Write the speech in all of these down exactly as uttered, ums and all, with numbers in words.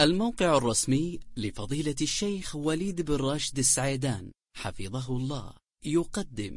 الموقع الرسمي لفضيلة الشيخ وليد بن راشد السعيدان حفظه الله يقدم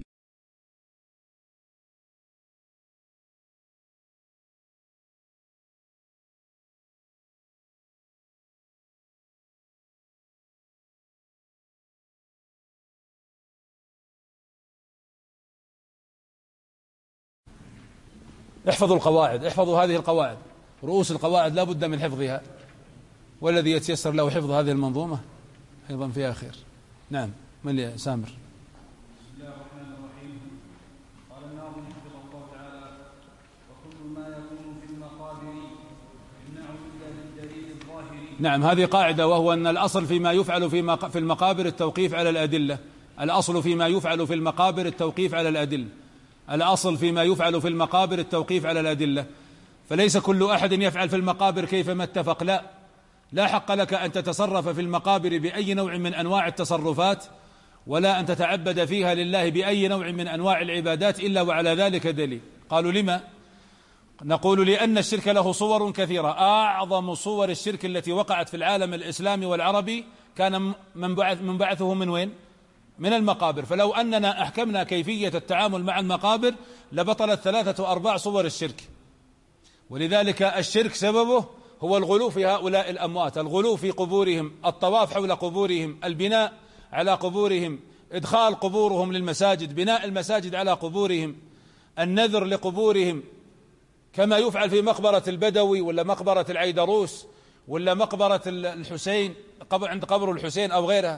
احفظوا القواعد، احفظوا هذه القواعد، رؤوس القواعد لا بد من حفظها، والذي يتيسر له حفظ هذه المنظومة أيضا فيها خير. نعم، من يا سامر؟ بسم الله الرحمن الرحيم. قال الناظم حفظه الله تعالى: وكل ما يكون في المقابر يمنع إلا بالدليل الظاهر. نعم، هذه قاعدة، وهو أن الأصل فيما يفعل في المقابر التوقيف على الأدلة. الأصل فيما يفعل في المقابر التوقيف على الأدلة. الأصل فيما يفعل في المقابر التوقيف على الأدلة، فليس كل أحد يفعل في المقابر كيفما اتفق، لا لا حق لك أن تتصرف في المقابر بأي نوع من أنواع التصرفات، ولا أن تتعبد فيها لله بأي نوع من أنواع العبادات إلا وعلى ذلك دليل. قالوا لما؟ نقول لأن الشرك له صور كثيرة. أعظم صور الشرك التي وقعت في العالم الإسلامي والعربي كان منبعثه من وين؟ من المقابر. فلو أننا أحكمنا كيفية التعامل مع المقابر لبطلت ثلاثة أرباع صور الشرك. ولذلك الشرك سببه هو الغلو في هؤلاء الأموات، الغلو في قبورهم، الطواف حول قبورهم، البناء على قبورهم، إدخال قبورهم للمساجد، بناء المساجد على قبورهم، النذر لقبورهم، كما يفعل في مقبرة البدوي ولا مقبرة العيدروس ولا مقبرة الحسين عند قبر الحسين أو غيرها.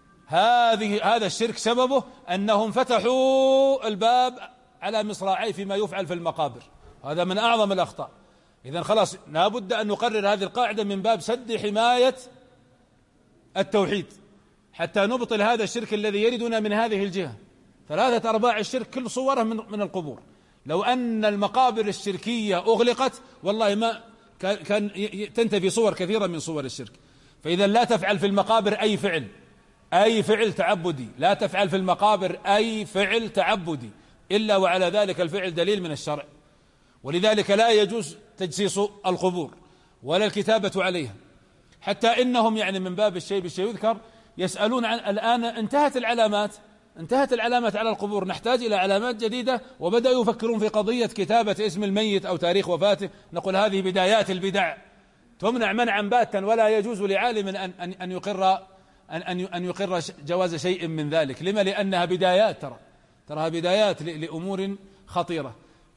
هذه هذا الشرك سببه أنهم فتحوا الباب على مصراعي فيما يفعل في المقابر. هذا من أعظم الأخطاء. إذن خلاص لابد أن نقرر هذه القاعدة من باب سد حماية التوحيد حتى نبطل هذا الشرك الذي يردنا من هذه الجهة. ثلاثة أرباع الشرك كل صوره من, من القبور. لو أن المقابر الشركية أغلقت والله ما كان تنتفي صور كثيرة من صور الشرك. فإذا لا تفعل في المقابر أي فعل أي فعل تعبدي، لا تفعل في المقابر أي فعل تعبدي إلا وعلى ذلك الفعل دليل من الشرع. ولذلك لا يجوز تجسيس القبور ولا الكتابة عليها، حتى إنهم يعني من باب الشيء بالشيء يذكر يسألون عن الآن انتهت العلامات انتهت العلامات على القبور، نحتاج إلى علامات جديدة، وبدأوا يفكرون في قضية كتابة اسم الميت أو تاريخ وفاته. نقول هذه بدايات البدع تمنع منعا باتا، ولا يجوز لعالم أن أن أن يقر أن أن يقر جواز شيء من ذلك. لما؟ لأنها بدايات، ترى ترى بدايات لأمور خطيرة.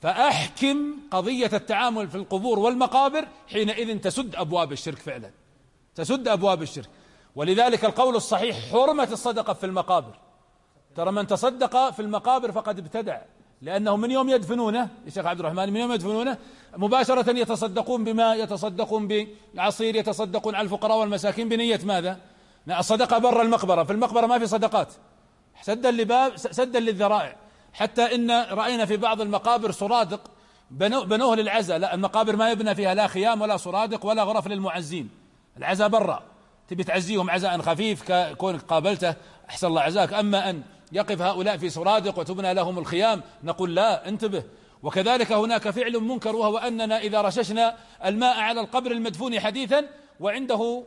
فأحكم قضية التعامل في القبور والمقابر، حينئذ تسد أبواب الشرك فعلا، تسد أبواب الشرك. ولذلك القول الصحيح حرمة الصدقة في المقابر. ترى من تصدق في المقابر فقد ابتدع، لأنه من يوم يدفنونه يا شيخ عبد الرحمن، من يوم يدفنونه مباشرة يتصدقون بما يتصدقون بعصير، يتصدقون على الفقراء والمساكين بنية ماذا؟ الصدقة برا المقبرة، في المقبرة ما في صدقات، سدا لباب سدا للذرائع. حتى إن رأينا في بعض المقابر سرادق بنوه للعزاء، لا المقابر ما يبنى فيها لا خيام ولا سرادق ولا غرف للمعزين، العزاء برا، تبي تعزيهم عزاء خفيف كونك قابلته أحسن الله عزاك. أما أن يقف هؤلاء في سرادق وتبنى لهم الخيام نقول لا، انتبه. وكذلك هناك فعل منكر، وهو أننا إذا رششنا الماء على القبر المدفون حديثا وعنده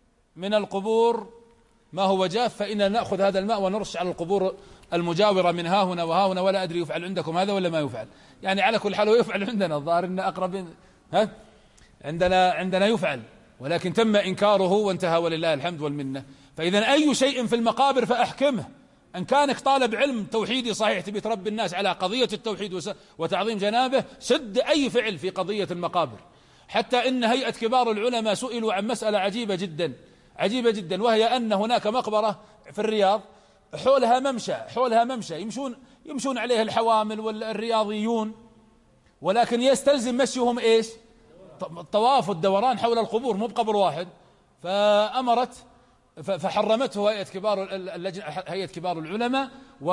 من القبور ما هو جاف، فإننا نأخذ هذا الماء ونرش على القبور المجاورة من ها هنا وها هنا. ولا أدري يفعل عندكم هذا ولا ما يفعل، يعني على كل حال هو يفعل عندنا، الظاهر إن أقرب ها عندنا عندنا يفعل، ولكن تم إنكاره وانتهى ولله الحمد والمنة. فإذا أي شيء في المقابر فأحكمه. أن كانك طالب علم توحيدي صحيح تبي تربي الناس على قضية التوحيد وتعظيم جنابه، سد أي فعل في قضية المقابر. حتى إن هيئة كبار العلماء سئلوا عن مسألة عجيبة جدا عجيبة جدا، وهي أن هناك مقبرة في الرياض حولها ممشى حولها ممشى يمشون يمشون عليه الحوامل والرياضيون، ولكن يستلزم مشيهم إيش؟ الطواف والدوران حول القبور، مو بقبر واحد. فأمرت فحرمته هيئة كبار هيئة كبار العلماء،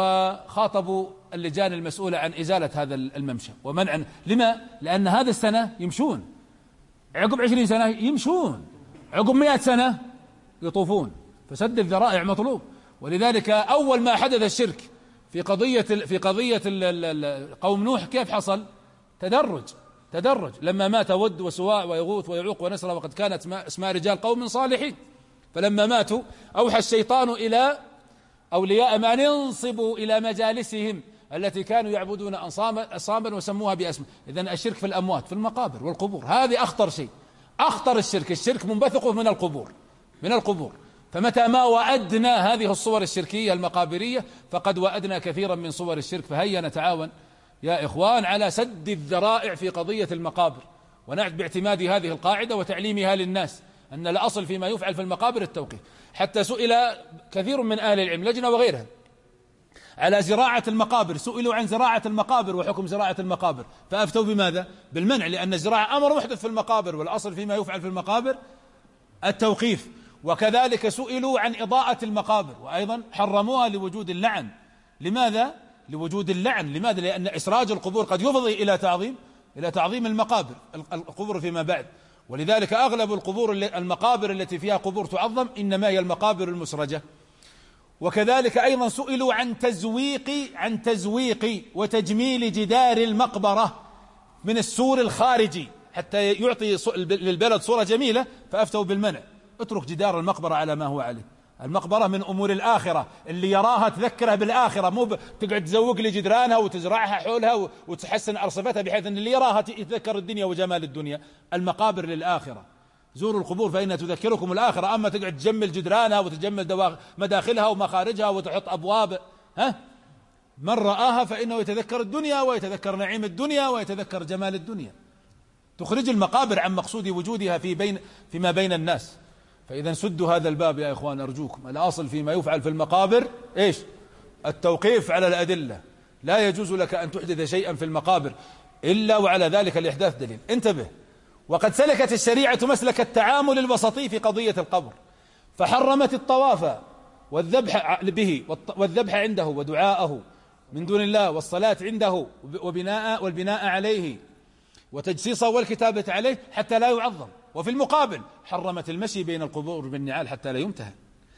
وخاطبوا اللجان المسؤولة عن إزالة هذا الممشى ومنعا. لما؟ لأن هذا السنة يمشون، عقب عشرين سنة يمشون، عقب مئة سنة يطوفون، فسد الذرائع مطلوب. ولذلك أول ما حدث الشرك في قضية في قضية قوم نوح كيف حصل؟ تدرج تدرج. لما مات ود وسواع ويغوث ويعوق ونسر وقد كانت اسماء رجال قوم صالحين، فلما ماتوا أوحى الشيطان إلى أولياء ما انصبوا إلى مجالسهم التي كانوا يعبدون أصناما وسموها بأسماء. إذن الشرك في الأموات في المقابر والقبور هذه أخطر شيء، أخطر الشرك. الشرك منبثق من القبور من القبور فمتى ما وأدنا هذه الصور الشركية المقابرية فقد وأدنا كثيرا من صور الشرك. فهيا نتعاون يا إخوان على سد الذرائع في قضية المقابر، ونعد باعتماد هذه القاعدة وتعليمها للناس أن الأصل فيما يفعل في المقابر التوقيف. حتى سئل كثير من أهل العلم لجنة وغيرها على زراعة المقابر، سئلوا عن زراعة المقابر وحكم زراعة المقابر فأفتوا بماذا؟ بالمنع، لأن الزراعة أمر محدث في المقابر والأصل فيما يفعل في المقابر التوقيف. وكذلك سئلوا عن إضاءة المقابر وأيضا حرموها لوجود اللعن. لماذا؟ لوجود اللعن. لماذا؟ لأن إسراج القبور قد يفضي إلى تعظيم إلى تعظيم المقابر القبور فيما بعد. ولذلك أغلب القبور المقابر التي فيها قبور تعظم إنما هي المقابر المسرجة. وكذلك أيضا سئلوا عن تزويق عن تزويق وتجميل جدار المقبرة من السور الخارجي حتى يعطي للبلد صورة جميلة، فأفتوا بالمنع. اترك جدار المقبرة على ما هو عليه. المقبرة من أمور الآخرة، اللي يراها تذكرها بالآخرة، مو تقعد تزوق لي جدرانها وتزرعها حولها وتحسن أرصفتها بحيث أن اللي يراها يتذكر الدنيا وجمال الدنيا. المقابر للآخرة، زوروا القبور فإنها تذكركم الآخرة. أما تقعد تجمل جدرانها وتجمل مداخلها ومخارجها وتحط أبواب، ها من رآها فإنه يتذكر الدنيا ويتذكر نعيم الدنيا ويتذكر جمال الدنيا. تخرج المقابر عن مقصود وجودها في بين فيما بين الناس. فإذا سدوا هذا الباب يا إخوان أرجوكم. الأصل فيما يفعل في المقابر إيش؟ التوقيف على الأدلة. لا يجوز لك أن تحدث شيئا في المقابر إلا وعلى ذلك الإحداث دليل. انتبه، وقد سلكت الشريعة مسلك التعامل الوسطي في قضية القبر، فحرمت الطواف والذبح به والذبح عنده ودعاءه من دون الله والصلاة عنده وبناء والبناء عليه وتجسيسه والكتابة عليه حتى لا يعظم. وفي المقابل حرمت المشي بين القبور بالنعال حتى لا يمتهن،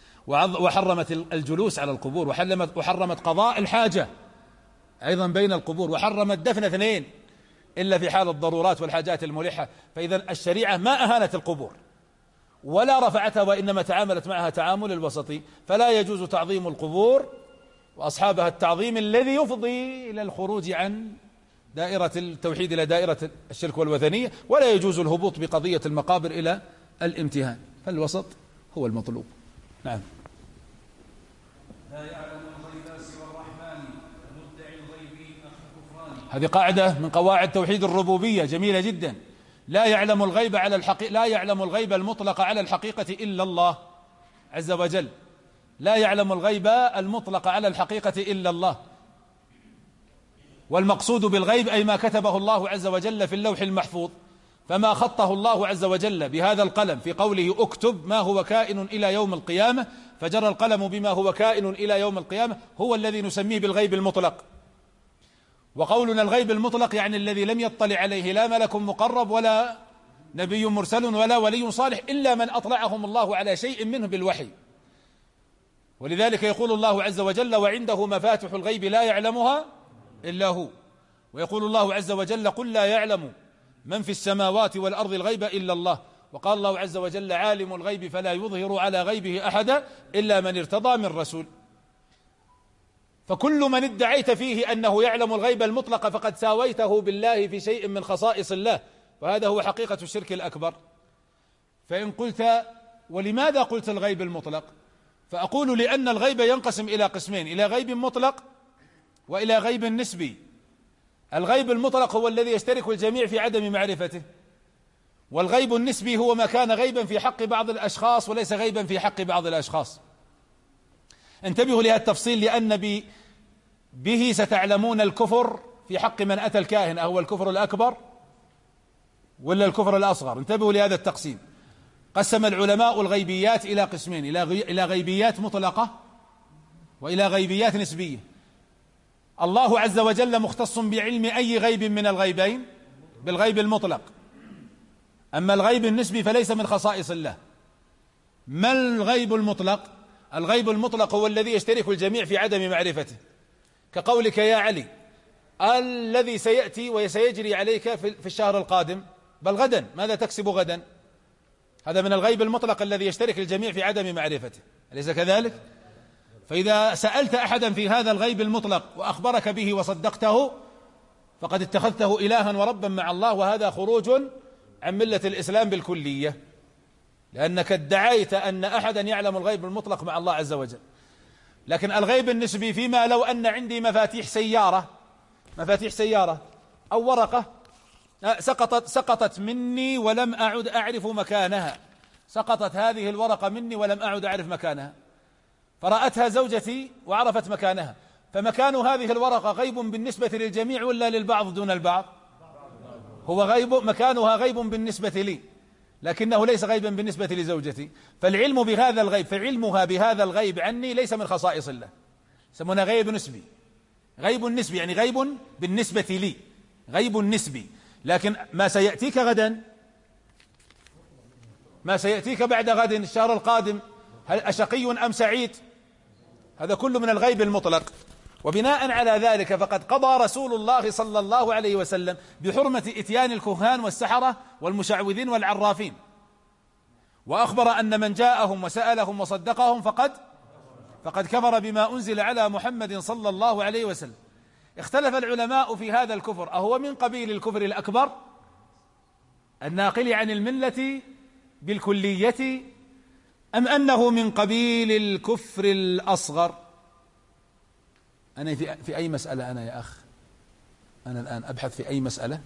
وحرمت الجلوس على القبور، وحرمت وحرمت قضاء الحاجة أيضا بين القبور، وحرمت دفن اثنين إلا في حال الضرورات والحاجات الملحة. فإذا الشريعة ما أهانت القبور ولا رفعتها، وإنما تعاملت معها تعامل الوسطي. فلا يجوز تعظيم القبور وأصحابها التعظيم الذي يفضي إلى الخروج عن دائرة التوحيد إلى دائرة الشرك والوثنية، ولا يجوز الهبوط بقضية المقابر إلى الامتهان. فالوسط هو المطلوب. نعم. لا يعلم الغيب سوى الرحمن المدعي الغيب كفران. هذه قاعدة من قواعد توحيد الربوبية جميلة جدا. لا يعلم الغيب على الحقيقة، لا يعلم الغيب المطلق على الحقيقة إلا الله عز وجل. لا يعلم الغيب المطلق على الحقيقة إلا الله. والمقصود بالغيب أي ما كتبه الله عز وجل في اللوح المحفوظ، فما خطه الله عز وجل بهذا القلم في قوله اكتب ما هو كائن إلى يوم القيامة، فجرى القلم بما هو كائن إلى يوم القيامة، هو الذي نسميه بالغيب المطلق. وقولنا الغيب المطلق يعني الذي لم يطلع عليه لا ملك مقرب ولا نبي مرسل ولا ولي صالح إلا من أطلعهم الله على شيء منه بالوحي. ولذلك يقول الله عز وجل وعنده مفاتح الغيب لا يعلمها إلا هو. ويقول الله عز وجل قل لا يعلم من في السماوات والأرض الغيب إلا الله. وقال الله عز وجل عالم الغيب فلا يظهر على غيبه أحدا إلا من ارتضى من رسول. فكل من ادعيت فيه أنه يعلم الغيب المطلق فقد ساويته بالله في شيء من خصائص الله، وهذا هو حقيقة الشرك الأكبر. فإن قلت ولماذا قلت الغيب المطلق؟ فأقول لأن الغيب ينقسم إلى قسمين، إلى غيب مطلق وإلى غيب نسبي. الغيب المطلق هو الذي يشترك الجميع في عدم معرفته، والغيب النسبي هو ما كان غيبا في حق بعض الأشخاص وليس غيبا في حق بعض الأشخاص. انتبهوا لهذا التفصيل لأن به ستعلمون الكفر في حق من أتى الكاهن أهو الكفر الأكبر ولا الكفر الأصغر. انتبهوا لهذا التقسيم. قسم العلماء الغيبيات إلى قسمين، إلى غيبيات مطلقة وإلى غيبيات نسبية. الله عز وجل مختص بعلم أي غيب من الغيبين؟ بالغيب المطلق. أما الغيب النسبي فليس من خصائص الله. ما الغيب المطلق؟ الغيب المطلق هو الذي يشترك الجميع في عدم معرفته، كقولك يا علي الذي سيأتي وسيجري عليك في الشهر القادم، بل غدا ماذا تكسب غدا؟ هذا من الغيب المطلق الذي يشترك الجميع في عدم معرفته، أليس كذلك؟ فإذا سألت أحدا في هذا الغيب المطلق وأخبرك به وصدقته فقد اتخذته إلها وربا مع الله، وهذا خروج عن ملة الإسلام بالكلية، لأنك ادعيت أن أحدا يعلم الغيب المطلق مع الله عز وجل. لكن الغيب النسبي فيما لو أن عندي مفاتيح سيارة مفاتيح سيارة أو ورقة سقطت سقطت مني ولم أعد أعرف مكانها، سقطت هذه الورقة مني ولم أعد أعرف مكانها، فرأتها زوجتي وعرفت مكانها، فمكان هذه الورقة غيب بالنسبة للجميع ولا للبعض دون البعض؟ هو غيب، مكانها غيب بالنسبة لي، لكنه ليس غيبا بالنسبة لزوجتي. فالعلم بهذا الغيب فعلمها بهذا الغيب عني ليس من خصائص الله، يسمونه غيب نسبي. غيب نسبي يعني غيب بالنسبة لي، غيب نسبي. لكن ما سيأتيك غدا، ما سيأتيك بعد غد، الشهر القادم، هل أشقي أم سعيد؟ هذا كله من الغيب المطلق. وبناء على ذلك فقد قضى رسول الله صلى الله عليه وسلم بحرمة إتيان الكهان والسحرة والمشعوذين والعرافين، وأخبر أن من جاءهم وسألهم وصدقهم فقد فقد كفر بما أنزل على محمد صلى الله عليه وسلم. اختلف العلماء في هذا الكفر، أهو من قبيل الكفر الأكبر الناقل عن الملة بالكلية أم أنه من قبيل الكفر الأصغر؟ أنا في, في أي مسألة أنا يا أخ؟ أنا الآن أبحث في أي مسألة؟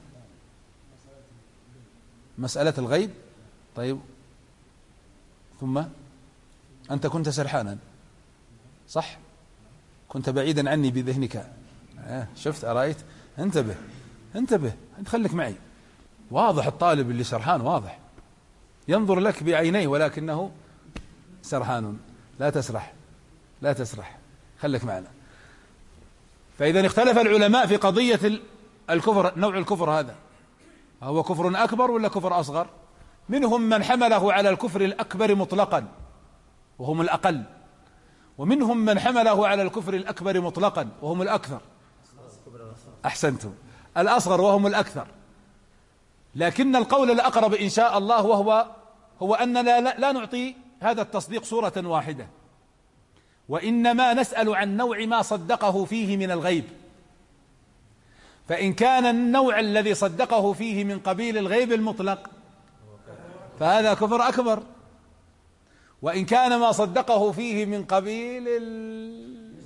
مسألة الغيب. طيب ثم أنت كنت سرحانا صح؟ كنت بعيدا عني بذهنك. آه شفت أرأيت؟ انتبه انتبه انت خليك معي. واضح الطالب اللي سرحان واضح، ينظر لك بعينيه ولكنه سرحان. لا تسرح لا تسرح خليك معنا. فإذا اختلف العلماء في قضية الكفر، نوع الكفر هذا هو كفر أكبر ولا كفر أصغر؟ منهم من حمله على الكفر الأكبر مطلقا وهم الأقل، ومنهم من حمله على الكفر الأكبر مطلقا وهم الأكثر. أحسنتم، الأصغر وهم الأكثر. لكن القول الأقرب إن شاء الله وهو هو أننا لا, لا نعطي هذا التصديق صورة واحدة، وإنما نسأل عن نوع ما صدقه فيه من الغيب. فإن كان النوع الذي صدقه فيه من قبيل الغيب المطلق فهذا كفر أكبر، وإن كان ما صدقه فيه من قبيل ال...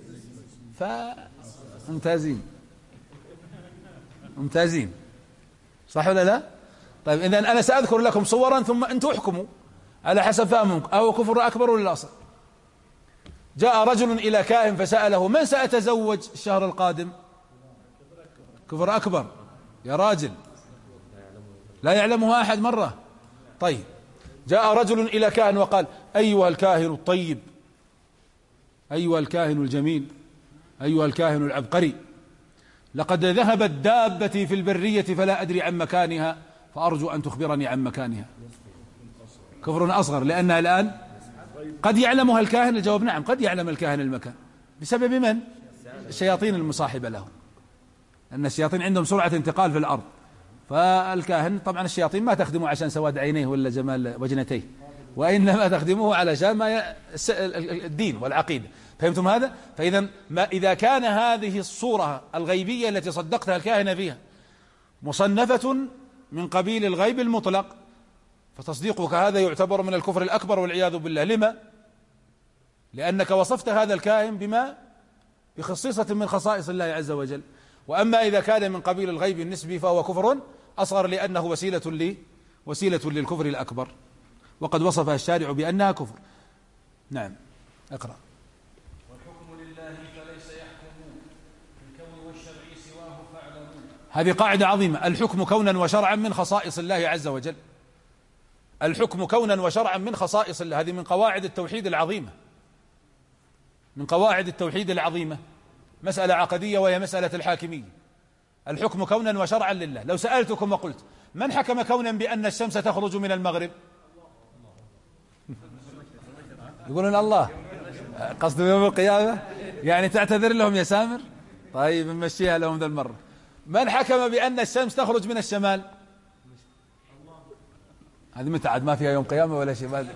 فممتازين ممتازين صح ولا لا؟ طيب إذن أنا سأذكر لكم صورا ثم أنتم احكموا على حسب فهمكم، أو كفر أكبر ولا أصغر. جاء رجل إلى كاهن فسأله: من سأتزوج الشهر القادم؟ كفر أكبر يا راجل، لا يعلمها أحد مرة. طيب جاء رجل إلى كاهن وقال: أيها الكاهن الطيب، أيها الكاهن الجميل، أيها الكاهن العبقري، لقد ذهبت دابتي في البرية فلا أدري عن مكانها، فأرجو أن تخبرني عن مكانها. كفر أصغر، لأنها الآن قد يعلمها الكاهن. الجواب نعم، قد يعلم الكاهن المكان بسبب من؟ الشياطين المصاحبة له، أن الشياطين عندهم سرعة انتقال في الأرض، فالكاهن طبعا الشياطين ما تخدمه عشان سواد عينيه ولا جمال وجنتيه، وإنما تخدمه علشان ما الدين والعقيدة. فهمتم هذا؟ فإذا ما إذا كان هذه الصورة الغيبية التي صدقتها الكاهن فيها مصنفة من قبيل الغيب المطلق، فتصديقك هذا يعتبر من الكفر الأكبر والعياذ بالله. لما؟ لأنك وصفت هذا الكاهن بما بخصيصة من خصائص الله عز وجل. وأما إذا كان من قبيل الغيب النسبي فهو كفر أصغر، لأنه وسيلة لي وسيلة للكفر الأكبر، وقد وصفها الشارع بأنها كفر. نعم اقرأ. والحكم لله فليس يحكم بالكون والشرع سواه فاعلموا. هذه قاعدة عظيمة. الحكم كونا وشرعا من خصائص الله عز وجل. الحكم كونا وشرعا من خصائص الله، هذه من قواعد التوحيد العظيمة، من قواعد التوحيد العظيمة، مسألة عقدية وهي مسألة الحاكمية. الحكم كونا وشرعا لله. لو سألتكم وقلت: من حكم كونا بأن الشمس تخرج من المغرب؟ يقولون الله. قصد يوم القيامة، يعني تعتذر لهم يا سامر؟ طيب نمشيها لهم ذا المرة. من حكم بأن الشمس تخرج من الشمال؟ هذه متى عاد ما فيها يوم قيامة ولا شيء.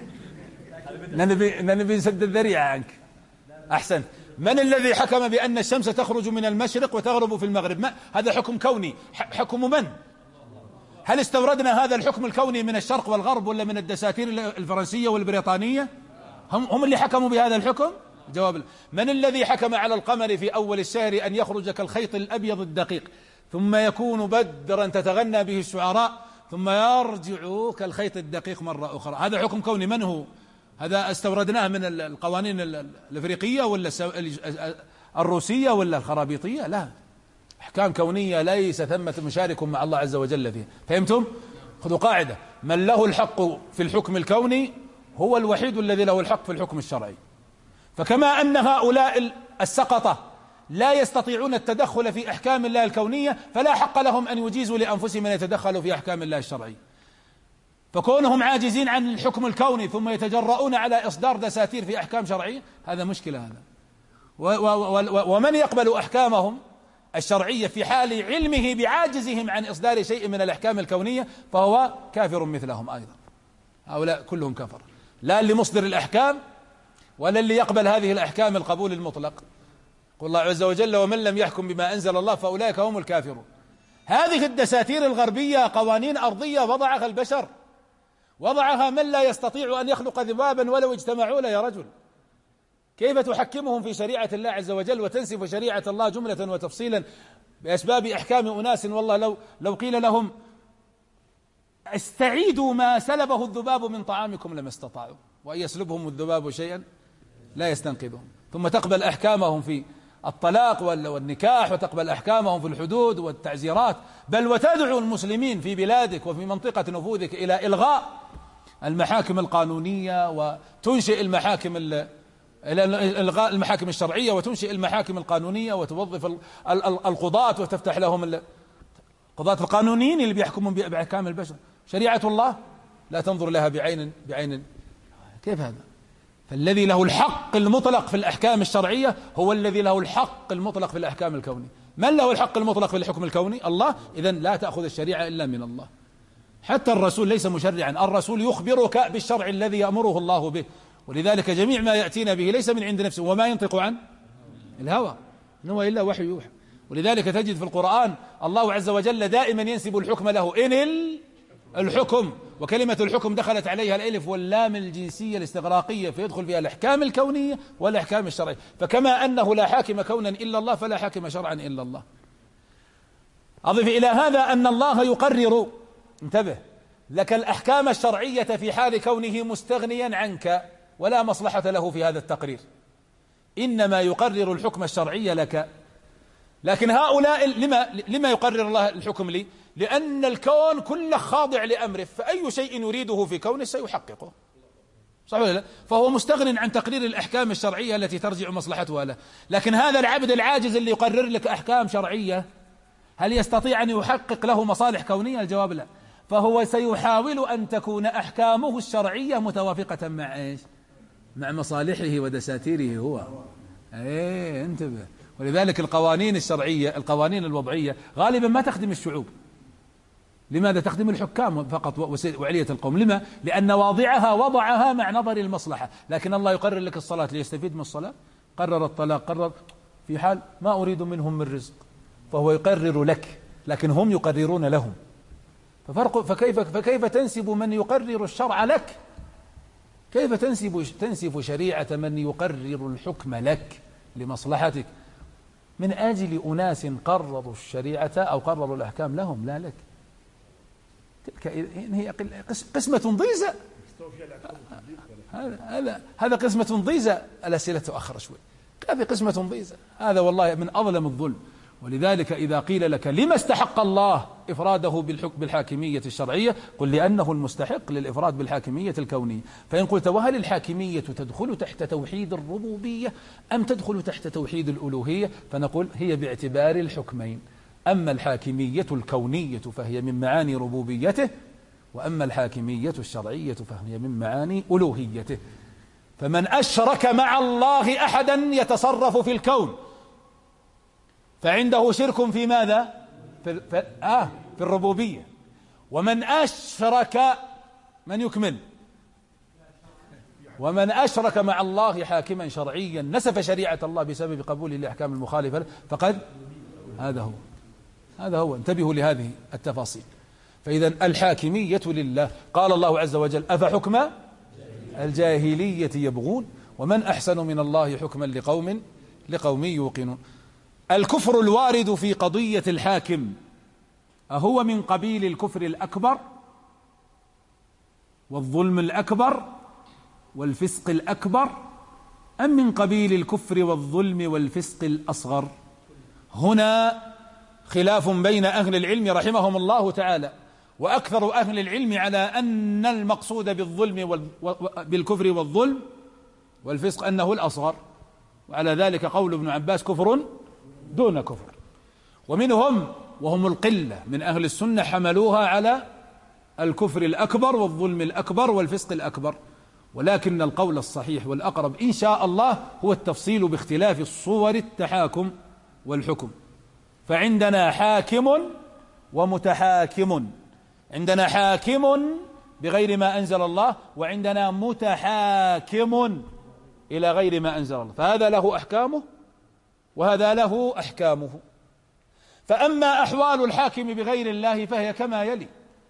نبي نبي نسد الذريعة عنك. أحسن. من الذي حكم بأن الشمس تخرج من المشرق وتغرب في المغرب؟ ما هذا حكم كوني. حكم من؟ هل استوردنا هذا الحكم الكوني من الشرق والغرب ولا من الدساتير الفرنسية والبريطانية؟ هم هم اللي حكموا بهذا الحكم؟ جواب. من الذي حكم على القمر في أول الشهر أن يخرج كالخيط الأبيض الدقيق ثم يكون بدرا تتغنى به الشعراء ثم يرجع كالخيط الدقيق مرة أخرى؟ هذا حكم كوني. من هو؟ هذا استوردناه من القوانين الأفريقية ولا الروسية ولا الخرابيطية؟ لا، أحكام كونية ليس ثمة مشارك مع الله عز وجل فيها. فهمتم؟ خذوا قاعدة: من له الحق في الحكم الكوني هو الوحيد الذي له الحق في الحكم الشرعي. فكما أن هؤلاء السقطة لا يستطيعون التدخل في أحكام الله الكونية، فلا حق لهم أن يجيزوا لأنفسهم أن يتدخلوا في أحكام الله الشرعي. فكونهم عاجزين عن الحكم الكوني ثم يتجرؤون على إصدار دساتير في أحكام شرعية، هذا مشكلة. هذا ومن يقبل أحكامهم الشرعية في حال علمه بعاجزهم عن إصدار شيء من الأحكام الكونية فهو كافر مثلهم أيضا. هؤلاء كلهم كفر، لا اللي مصدر الأحكام ولا اللي يقبل هذه الأحكام القبول المطلق. قل الله عز وجل: ومن لم يحكم بما أنزل الله فأولئك هم الكافرون. هذه الدساتير الغربية قوانين أرضية وضعها البشر، وضعها من لا يستطيع أن يخلق ذبابا ولو اجتمعوا له يا رجل. كيف تحكمهم في شريعة الله عز وجل وتنسف شريعة الله جملة وتفصيلا بأسباب أحكام أناس؟ والله لو لو قيل لهم استعيدوا ما سلبه الذباب من طعامكم لما استطاعوا، وأن يسلبهم الذباب شيئا لا يستنقذهم. ثم تقبل أحكامهم في الطلاق والنكاح، وتقبل أحكامهم في الحدود والتعزيرات، بل وتدعو المسلمين في بلادك وفي منطقة نفوذك إلى إلغاء المحاكم القانونية وتنشئ المحاكم إلى إلغاء المحاكم الشرعية وتنشئ المحاكم القانونية، وتوظف القضاة وتفتح لهم القضاة القانونيين اللي بيحكمون بأحكام البشر. شريعة الله لا تنظر لها بعين بعين كيف هذا؟ فالذي له الحق المطلق في الأحكام الشرعية هو الذي له الحق المطلق في الأحكام الكونية. من له الحق المطلق في الحكم الكوني؟ الله. إذن لا تأخذ الشريعة إلا من الله. حتى الرسول ليس مشرعا، الرسول يخبرك بالشرع الذي يأمره الله به، ولذلك جميع ما يأتينا به ليس من عند نفسه، وما ينطق عن الهوى إن هو إلا وحي يوحى. ولذلك تجد في القرآن الله عز وجل دائما ينسب الحكم له: إن الحكم. وكلمة الحكم دخلت عليها الألف واللام الجنسية الاستغراقية، فيدخل فيها الأحكام الكونية والأحكام الشرعية. فكما أنه لا حاكم كونا إلا الله فلا حاكم شرعا إلا الله. أضف إلى هذا أن الله يقرر، انتبه، لك الأحكام الشرعية في حال كونه مستغنيا عنك ولا مصلحة له في هذا التقرير، إنما يقرر الحكم الشرعي لك. لكن هؤلاء لما لما يقرر الله الحكم لي؟ لأن الكون كله خاضع لأمره، فأي شيء يريده في كونه سيحققه، صح ولا لا؟ فهو مستغن عن تقرير الأحكام الشرعية التي ترجع مصلحتها له. لكن هذا العبد العاجز اللي يقرر لك أحكام شرعية هل يستطيع أن يحقق له مصالح كونية؟ الجواب لا. فهو سيحاول أن تكون أحكامه الشرعية متوافقة مع إيش؟ مع مصالحه ودساتيره هو. ايه انتبه. ولذلك القوانين الشرعية، القوانين الوضعية غالبا ما تخدم الشعوب. لماذا؟ تخدم الحكام فقط وعلية القوم. لما؟ لأن واضعها وضعها مع نظر المصلحة. لكن الله يقرر لك الصلاة ليستفيد من الصلاة، قرر الطلاق، قرر في حال ما أريد منهم من رزق، فهو يقرر لك، لكن هم يقررون لهم. ففرق فكيف فكيف تنسب من يقرر الشرع لك؟ كيف تنسب تنسب شريعة من يقرر الحكم لك لمصلحتك من أجل أناس قرروا الشريعة أو قرروا الأحكام لهم لا لك؟ تلك هي قسمة ضيزة. هذا هذا هذا قسمة ضيزة. الأسئلة تؤخر شوي. هذه قسمة ضيزة. هذا والله من أظلم الظلم. ولذلك إذا قيل لك لما استحق الله إفراده بالحكم بالحاكمية الشرعية، قل لأنه المستحق للإفراد بالحاكمية الكونية. فإن قلت وهل الحاكمية تدخل تحت توحيد الربوبية أم تدخل تحت توحيد الألوهية؟ فنقول هي باعتبار الحكمين. أما الحاكمية الكونية فهي من معاني ربوبيته، وأما الحاكمية الشرعية فهي من معاني ألوهيته. فمن أشرك مع الله أحدا يتصرف في الكون فعنده شرك في ماذا؟ في, في, آه في الربوبية. ومن أشرك، من يكمل؟ ومن أشرك مع الله حاكما شرعيا نسف شريعة الله بسبب قبوله لأحكام المخالفة فقد، هذا هو هذا هو انتبهوا لهذه التفاصيل. فإذا الحاكمية لله. قال الله عز وجل: أفحكم الجاهلية يبغون ومن أحسن من الله حكما لقوم لقوم يوقنون. الكفر الوارد في قضية الحاكم أهو من قبيل الكفر الأكبر والظلم الأكبر والفسق الأكبر، أم من قبيل الكفر والظلم والفسق الأصغر؟ هنا خلاف بين أهل العلم رحمهم الله تعالى، وأكثر أهل العلم على أن المقصود بالظلم بالكفر والظلم والفسق أنه الأصغر، وعلى ذلك قول ابن عباس: كفر دون كفر. ومنهم وهم القلة من أهل السنة حملوها على الكفر الأكبر والظلم الأكبر والفسق الأكبر، ولكن القول الصحيح والأقرب إن شاء الله هو التفصيل باختلاف الصور التحاكم والحكم. فعندنا حاكم ومتحاكم، عندنا حاكم بغير ما أنزل الله، وعندنا متحاكم إلى غير ما أنزل الله، فهذا له أحكامه وهذا له أحكامه. فأما أحوال الحاكم بغير الله فهي كما يلي: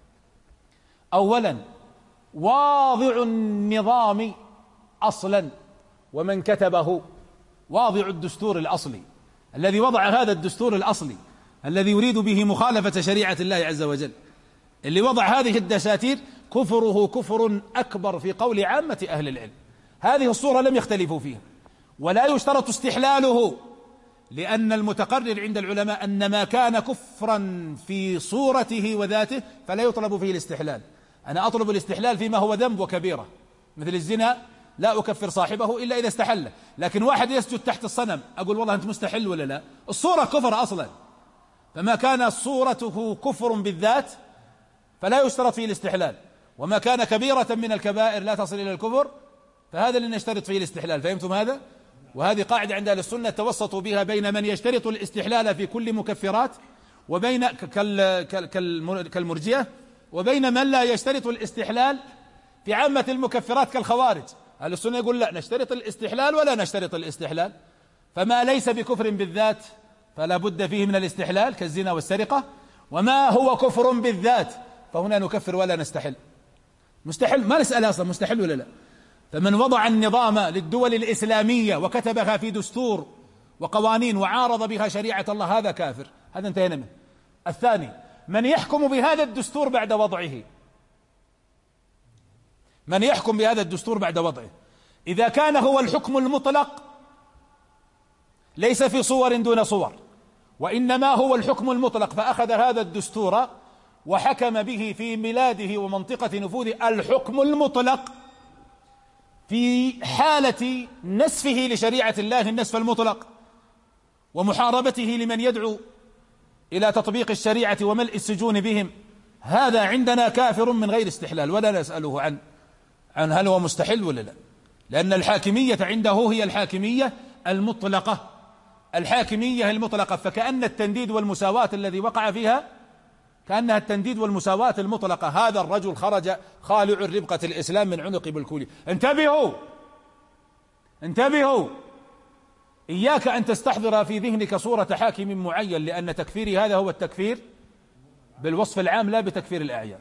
أولا واضع النظام أصلا ومن كتبه، واضع الدستور الأصلي الذي وضع هذا الدستور الأصلي الذي يريد به مخالفة شريعة الله عز وجل، اللي وضع هذه الدساتير كفره كفر أكبر في قول عامة أهل العلم. هذه الصورة لم يختلفوا فيها، ولا يشترط استحلاله، لأن المتقرر عند العلماء أن ما كان كفرا في صورته وذاته فلا يطلب فيه الاستحلال. أنا أطلب الاستحلال فيما هو ذنب وكبيرة مثل الزنا، لا أكفر صاحبه إلا إذا استحل. لكن واحد يسجد تحت الصنم أقول والله أنت مستحل ولا لا؟ الصورة كفر أصلا، فما كان صورته كفر بالذات فلا يشترط فيه الاستحلال، وما كان كبيرة من الكبائر لا تصل إلى الكفر فهذا اللي نشترط فيه الاستحلال. فهمتم هذا؟ وهذه قاعدة عند أهل السنة توسطوا بها بين من يشترط الاستحلال في كل مكفرات وبين كالمرجئة، وبين من لا يشترط الاستحلال في عامة المكفرات كالخوارج. أهل السنة يقول لا، نشترط الاستحلال ولا نشترط الاستحلال، فما ليس بكفر بالذات فلا بد فيه من الاستحلال كالزنا والسرقة، وما هو كفر بالذات فهنا نكفر ولا نستحل. مستحل ما نسأل أصلا مستحل ولا لا. فمن وضع النظام للدول الإسلامية وكتبها في دستور وقوانين وعارض بها شريعة الله هذا كافر، هذا انتهينا منه. الثاني من يحكم بهذا الدستور بعد وضعه، من يحكم بهذا الدستور بعد وضعه إذا كان هو الحكم المطلق ليس في صور دون صور، وإنما هو الحكم المطلق، فأخذ هذا الدستور وحكم به في بلاده ومنطقة نفوذه الحكم المطلق في حالة نسفه لشريعة الله النسف المطلق ومحاربته لمن يدعو إلى تطبيق الشريعة وملء السجون بهم، هذا عندنا كافر من غير استحلال، ولا نسأله عن عن هل هو مستحل ولا لا، لأن الحاكمية عنده هي الحاكمية المطلقة، الحاكمية المطلقة. فكأن التنديد والمساواة الذي وقع فيها كأنها التنديد والمساواة المطلقة. هذا الرجل خرج خالع ربقة الإسلام من عنق بالكلي. انتبهوا انتبهوا، إياك أن تستحضر في ذهنك صورة حاكم معين، لأن تكفيري هذا هو التكفير بالوصف العام لا بتكفير الأعيان.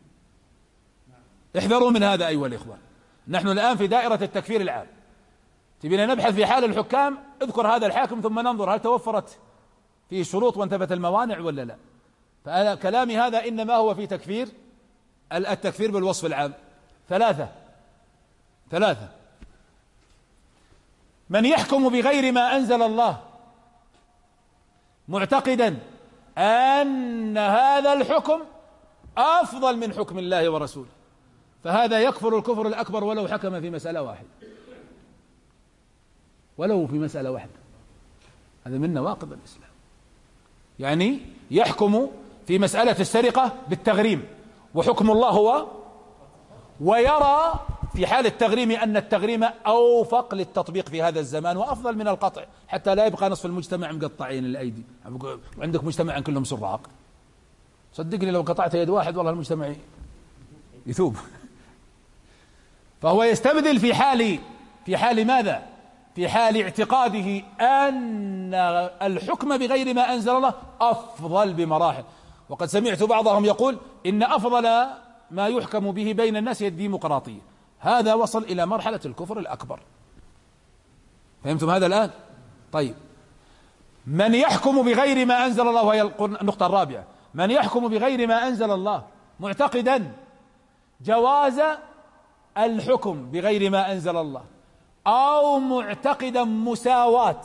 احذروا من هذا أيها الإخوان. نحن الآن في دائرة التكفير العام، تبينا نبحث في حال الحكام، اذكر هذا الحاكم ثم ننظر هل توفرت فيه شروط وانتفت الموانع ولا لا. فكلامي هذا إنما هو في تكفير التكفير بالوصف العام. ثلاثة ثلاثة من يحكم بغير ما أنزل الله معتقدا أن هذا الحكم أفضل من حكم الله ورسوله، فهذا يكفر الكفر الأكبر ولو حكم في مسألة واحدة، ولو في مسألة واحدة. هذا من نواقض الإسلام. يعني يحكم في مسألة السرقة بالتغريم وحكم الله هو، ويرى في حال التغريم أن التغريم أوفق للتطبيق في هذا الزمان وأفضل من القطع، حتى لا يبقى نصف المجتمع مقطعين الأيدي، وعندك مجتمع كلهم سراق. صدقني لو قطعت يد واحد والله المجتمع يثوب. فهو يستبدل في حال في حال ماذا؟ في حال اعتقاده أن الحكم بغير ما أنزل الله أفضل بمراحل. وقد سمعت بعضهم يقول إن أفضل ما يحكم به بين الناس هي الديمقراطية. هذا وصل إلى مرحلة الكفر الأكبر. فهمتم هذا الآن؟ طيب، من يحكم بغير ما أنزل الله، وهي النقطة الرابعة، من يحكم بغير ما أنزل الله معتقدا جواز الحكم بغير ما أنزل الله، أو معتقدا مساواة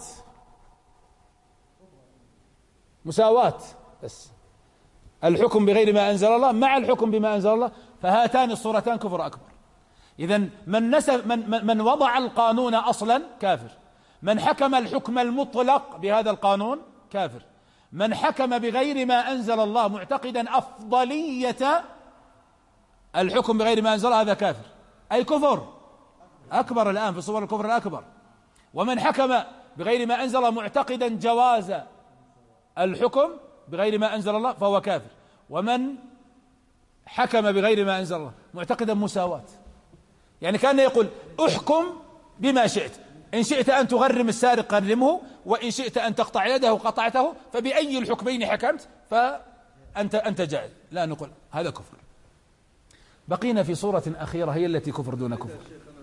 مساواة بس الحكم بغير ما أنزل الله مع الحكم بما أنزل الله، فهاتان الصورتان كفر أكبر. إذن من نسب من من وضع القانون أصلا كافر، من حكم الحكم المطلق بهذا القانون كافر، من حكم بغير ما أنزل الله معتقدا أفضلية الحكم بغير ما أنزل الله هذا كافر، أي كفر أكبر الآن في صور الكفر الأكبر. ومن حكم بغير ما أنزل الله معتقدا جواز الحكم بغير ما أنزل الله فهو كافر. ومن حكم بغير ما أنزل الله معتقدا مساواة، يعني كان يقول احكم بما شئت، إن شئت أن تغرم السارق غرمه، وإن شئت أن تقطع يده قطعته، فبأي الحكمين حكمت فأنت أنت جائز. لا نقول هذا كفر. بقينا في صورة أخيرة هي التي كفر دون كفر.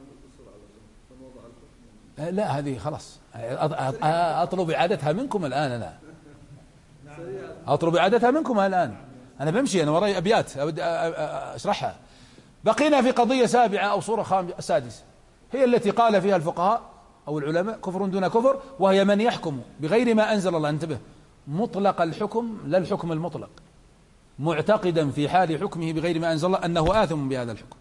لا هذه خلاص أطلب إعادتها منكم الآن، أنا أطلب إعادتها منكم الآن، أنا بمشي، أنا وراي أبيات أود أشرحها. بقينا في قضية سابعة أو صورة خامسة سادسة، هي التي قال فيها الفقهاء أو العلماء كفر دون كفر، وهي من يحكم بغير ما أنزل الله، انتبه، مطلق الحكم لا الحكم المطلق، معتقدا في حال حكمه بغير ما أنزل الله أنه آثم بهذا الحكم،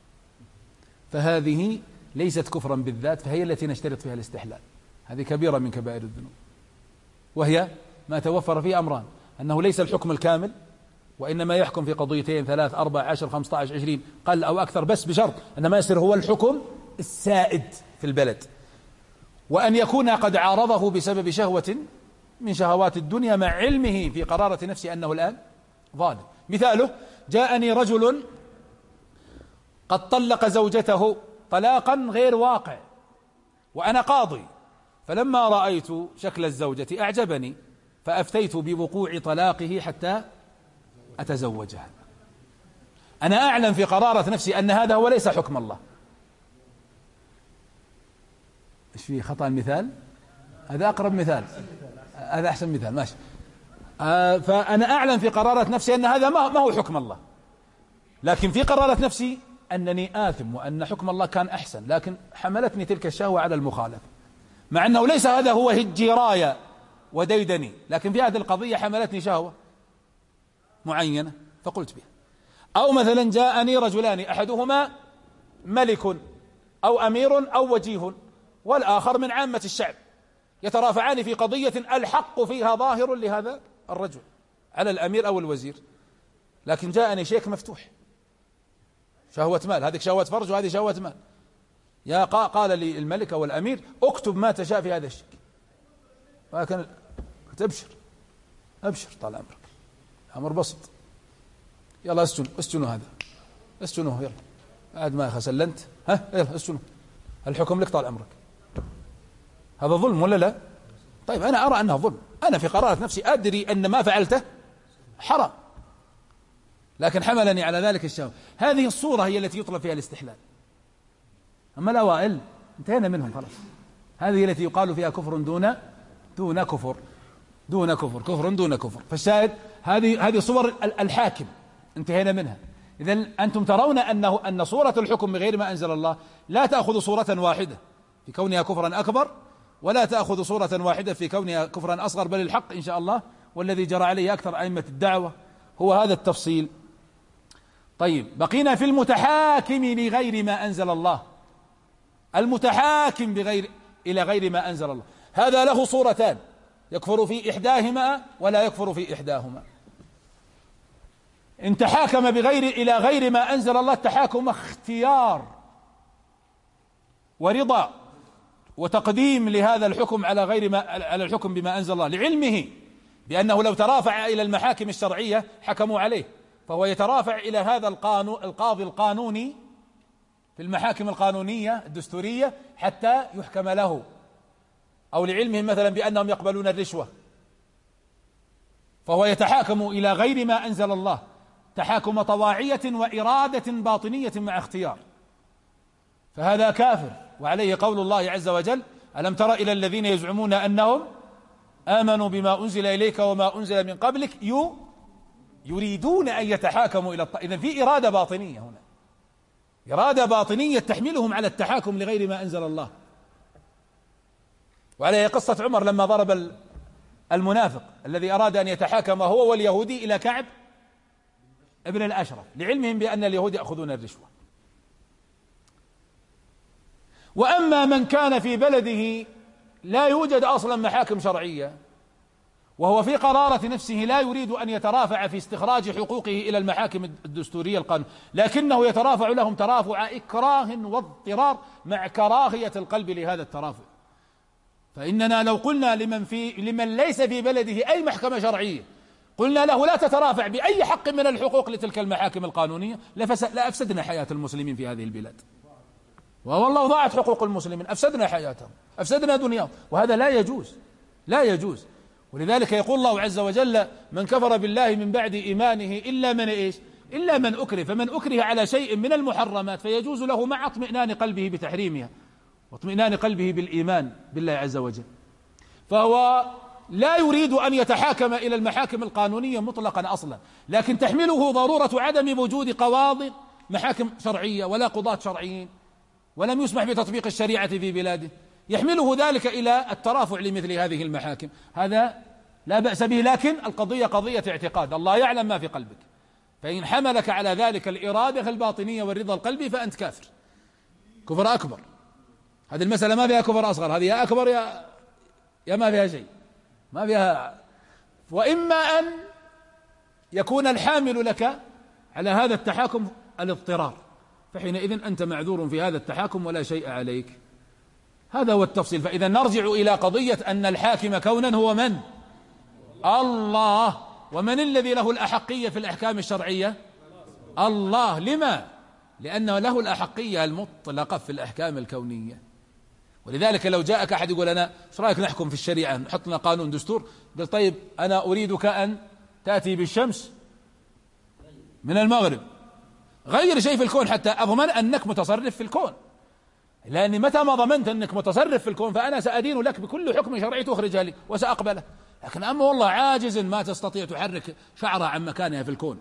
فهذه ليست كفرا بالذات، فهي التي نشترط فيها الاستحلال. هذه كبيرة من كبائر الذنوب، وهي ما توفر فيه أمران: أنه ليس الحكم الكامل، وإنما يحكم في قضيتين ثلاث أربع عشر خمسة عشر عشرين قل أو أكثر، بس بشرط أن ما يصير هو الحكم السائد في البلد، وأن يكون قد عارضه بسبب شهوة من شهوات الدنيا مع علمه في قرارة نفسه أنه الآن ظالم. مثاله: جاءني رجل قد طلق زوجته طلاقا غير واقع وأنا قاضي، فلما رأيت شكل الزوجة أعجبني فأفتيت بوقوع طلاقه حتى أتزوجها. أنا أعلم في قرارة نفسي أن هذا هو ليس حكم الله. إيش فيه خطأ المثال؟ هذا أقرب مثال، هذا أحسن مثال، ماشي. آه فأنا أعلم في قرارة نفسي أن هذا ما هو حكم الله، لكن في قرارة نفسي أنني آثم وأن حكم الله كان أحسن، لكن حملتني تلك الشهوة على المخالفة، مع أنه ليس هذا هو هجي راية وديدني، لكن في هذه القضية حملتني شهوة معينة فقلت بها. أو مثلا جاءني رجلان أحدهما ملك أو أمير أو وجيه، والآخر من عامة الشعب، يترافعان في قضية الحق فيها ظاهر لهذا الرجل على الأمير أو الوزير، لكن جاءني شيك مفتوح، شهوة مال، هذه شهوة فرج وهذه شهوة مال. يا قال لي الملك أو الأمير: اكتب ما تشاء في هذا الشيك، ولكن ابشر ابشر طال عمرك، أمر بسيط، يلا اسجن اسجنوا هذا اسجنوه، يلا بعد ما سلمت ها يلا اسجنوه، الحكم لك طال عمرك. هذا ظلم ولا لا؟ طيب أنا أرى أنه ظلم، أنا في قرارة نفسي أدري أن ما فعلته حرام، لكن حملني على ذلك الشهوة. هذه الصورة هي التي يطلب فيها الاستحلال. أما الأوائل انتهينا منهم خلاص، هذه التي يقال فيها كفر دون دون كفر دون كفر كفر دون كفر. فالشاهد هذه هذه صور الحاكم انتهينا منها. إذن أنتم ترون أنه أن صورة الحكم بغير ما أنزل الله لا تأخذ صورة واحدة في كونها كفرا أكبر، ولا تأخذ صورة واحدة في كونها كفرا أصغر، بل الحق إن شاء الله والذي جرى عليه أكثر أئمة الدعوة هو هذا التفصيل. طيب، بقينا في المتحاكم لغير ما أنزل الله. المتحاكم بغير إلى غير ما أنزل الله هذا له صورتان: يكفر في إحداهما ولا يكفر في إحداهما. إن تحاكم بغير إلى غير ما أنزل الله تحاكم اختيار، ورضا وتقديم لهذا الحكم على غير ما على الحكم بما أنزل الله، لعلمه بأنه لو ترافع إلى المحاكم الشرعية حكموا عليه، فهو يترافع إلى هذا القانون القاضي القانوني في المحاكم القانونية الدستورية حتى يحكم له، أو لعلمهم مثلا بأنهم يقبلون الرشوة، فهو يتحاكم إلى غير ما أنزل الله تحاكم طواعية وإرادة باطنية مع اختيار، فهذا كافر. وعليه قول الله عز وجل: ألم تر إلى الذين يزعمون أنهم آمنوا بما أنزل إليك وما أنزل من قبلك يريدون أن يتحاكموا إلى الط... إذن في إرادة باطنية هنا، إرادة باطنية تحملهم على التحاكم لغير ما أنزل الله. وعليه قصة عمر لما ضرب المنافق الذي أراد أن يتحاكم هو واليهودي إلى كعب ابن الأشرف، لعلمهم بأن اليهود يأخذون الرشوة. وأما من كان في بلده لا يوجد أصلا محاكم شرعية، وهو في قرارة نفسه لا يريد أن يترافع في استخراج حقوقه إلى المحاكم الدستورية القانون، لكنه يترافع لهم ترافع إكراه واضطرار مع كراهية القلب لهذا الترافع، فإننا لو قلنا لمن في لمن ليس في بلده أي محكمة شرعية قلنا له لا تترافع بأي حق من الحقوق لتلك المحاكم القانونية لأفسدنا حياة المسلمين في هذه البلاد، والله ضاعت حقوق المسلمين، أفسدنا حياتهم، أفسدنا دنياهم، وهذا لا يجوز لا يجوز. ولذلك يقول الله عز وجل: من كفر بالله من بعد إيمانه إلا من إيش إلا من أكره، فمن أكره على شيء من المحرمات فيجوز له مع اطمئنان قلبه بتحريمها واطمئنان قلبه بالإيمان بالله عز وجل، فهو لا يريد أن يتحاكم إلى المحاكم القانونية مطلقا أصلا، لكن تحمله ضرورة عدم وجود قواضي محاكم شرعية ولا قضاة شرعيين، ولم يسمح بتطبيق الشريعة في بلاده، يحمله ذلك إلى الترافع لمثل هذه المحاكم، هذا لا بأس به، لكن القضية قضية اعتقاد، الله يعلم ما في قلبك، فإن حملك على ذلك الإرادة الباطنية والرضا القلبي فأنت كافر كفر أكبر. هذه المسألة ما فيها كفر أصغر، هذه يا أكبر يا يا ما فيها شيء، ما فيها. وإما أن يكون الحامل لك على هذا التحاكم الاضطرار، فحينئذ أنت معذور في هذا التحاكم ولا شيء عليك. هذا هو التفصيل. فإذا نرجع إلى قضية أن الحاكم كونا هو من؟ الله. ومن الذي له الأحقية في الأحكام الشرعية؟ الله. لما؟ لأنه له الأحقية المطلقة في الأحكام الكونية. ولذلك لو جاءك أحد يقول أنا ايش رأيك نحكم في الشريعة، نحط لنا قانون دستور، قال طيب أنا أريدك أن تأتي بالشمس من المغرب، غير شيء في الكون حتى أضمن أنك متصرف في الكون، لأني متى ما ضمنت أنك متصرف في الكون فأنا سأدين لك بكل حكم شرعي تخرجها لي وسأقبله. لكن أما والله عاجز ما تستطيع تحرك شعرة عن مكانها في الكون،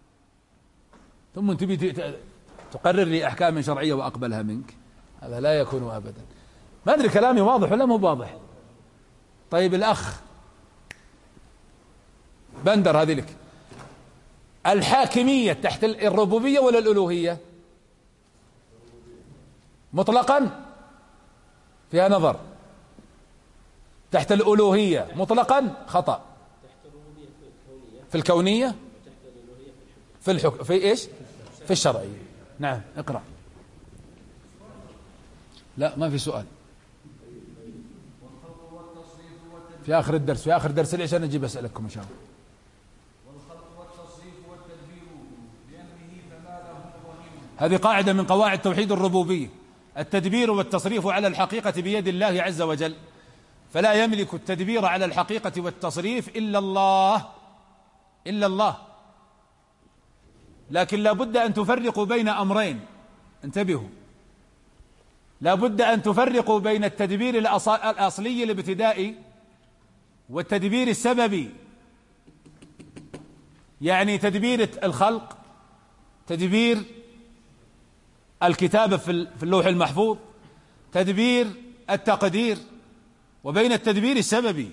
ثم تبي تقرر لي أحكام شرعية وأقبلها منك، هذا لا يكون أبدا. ما أدري كلامي واضح ولا مو واضح؟ طيب الأخ بندر، هذه لك. الحاكمية تحت الربوبية ولا الألوهية؟ مطلقا فيها نظر. تحت الألوهية مطلقا خطأ. في الكونية في الحكم في إيش؟ في الشرعية. نعم اقرأ. لا ما في سؤال. في آخر الدرس في آخر درس عشان نجيب أسألكم إن شاء الله. هذه قاعدة من قواعد توحيد الربوبية: التدبير والتصريف على الحقيقة بيد الله عز وجل، فلا يملك التدبير على الحقيقة والتصريف إلا الله إلا الله. لكن لا بد أن تفرقوا بين أمرين، انتبهوا، لا بد أن تفرقوا بين التدبير الأصلي الابتدائي والتدبير السببي، يعني تدبير الخلق، تدبير الكتابة في اللوح المحفوظ، تدبير التقدير، وبين التدبير السببي.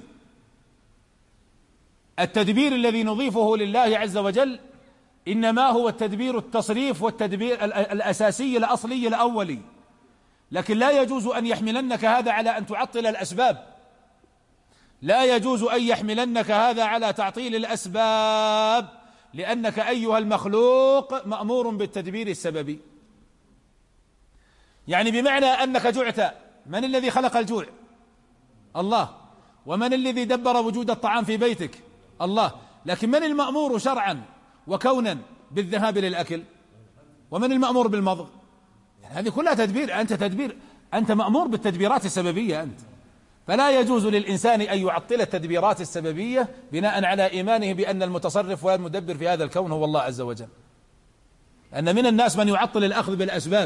التدبير الذي نضيفه لله عز وجل إنما هو التدبير التصريف والتدبير الأساسي الأصلي الأولي، لكن لا يجوز أن يحملنك هذا على أن تعطل الأسباب، لا يجوز أن يحملنك هذا على تعطيل الأسباب، لأنك أيها المخلوق مأمور بالتدبير السببي. يعني بمعنى أنك جعت، من الذي خلق الجوع؟ الله. ومن الذي دبر وجود الطعام في بيتك؟ الله. لكن من المأمور شرعا وكونا بالذهاب للأكل؟ ومن المأمور بالمضغ؟ يعني هذه كلها تدبير، أنت تدبير، أنت مأمور بالتدبيرات السببية أنت. فلا يجوز للإنسان أن يعطل التدبيرات السببية بناء على إيمانه بأن المتصرف والمدبر في هذا الكون هو الله عز وجل. أن من الناس من يعطل الأخذ بالأسباب،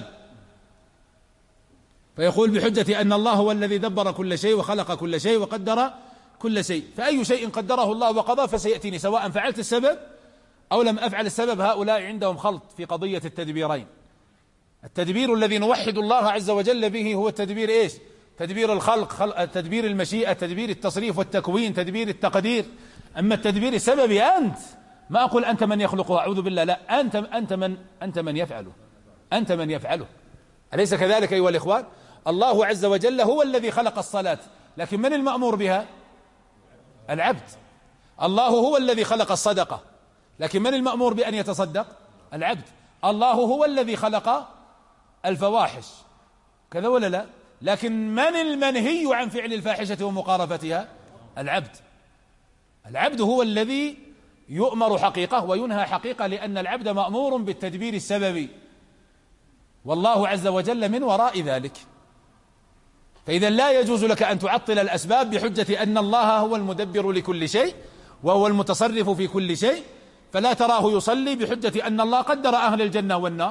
فيقول بحجة أن الله هو الذي دبر كل شيء وخلق كل شيء وقدر كل شيء، فأي شيء قدره الله وقضى فسيأتيني سواء فعلت السبب أو لم أفعل السبب. هؤلاء عندهم خلط في قضية التدبيرين. التدبير الذي نوحد الله عز وجل به هو التدبير إيش؟ تدبير الخلق، خلق تدبير المشيئة، تدبير التصريف والتكوين، تدبير التقدير. أما التدبير السببي أنت، ما أقول أنت من يخلقه، أعوذ بالله، لا، أنت أنت من أنت من يفعله، أنت من يفعله. أليس كذلك أيها الإخوان؟ الله عز وجل هو الذي خلق الصلاة، لكن من المأمور بها؟ العبد. الله هو الذي خلق الصدقة، لكن من المأمور بأن يتصدق؟ العبد. الله هو الذي خلق الفواحش، كذا ولا لا؟ لكن من المنهي عن فعل الفاحشة ومقارفتها؟ العبد. العبد هو الذي يؤمر حقيقة وينهى حقيقة، لأن العبد مأمور بالتدبير السببي، والله عز وجل من وراء ذلك. فإذا لا يجوز لك أن تعطل الأسباب بحجة أن الله هو المدبر لكل شيء وهو المتصرف في كل شيء. فلا تراه يصلي بحجة أن الله قدر أهل الجنة والنار،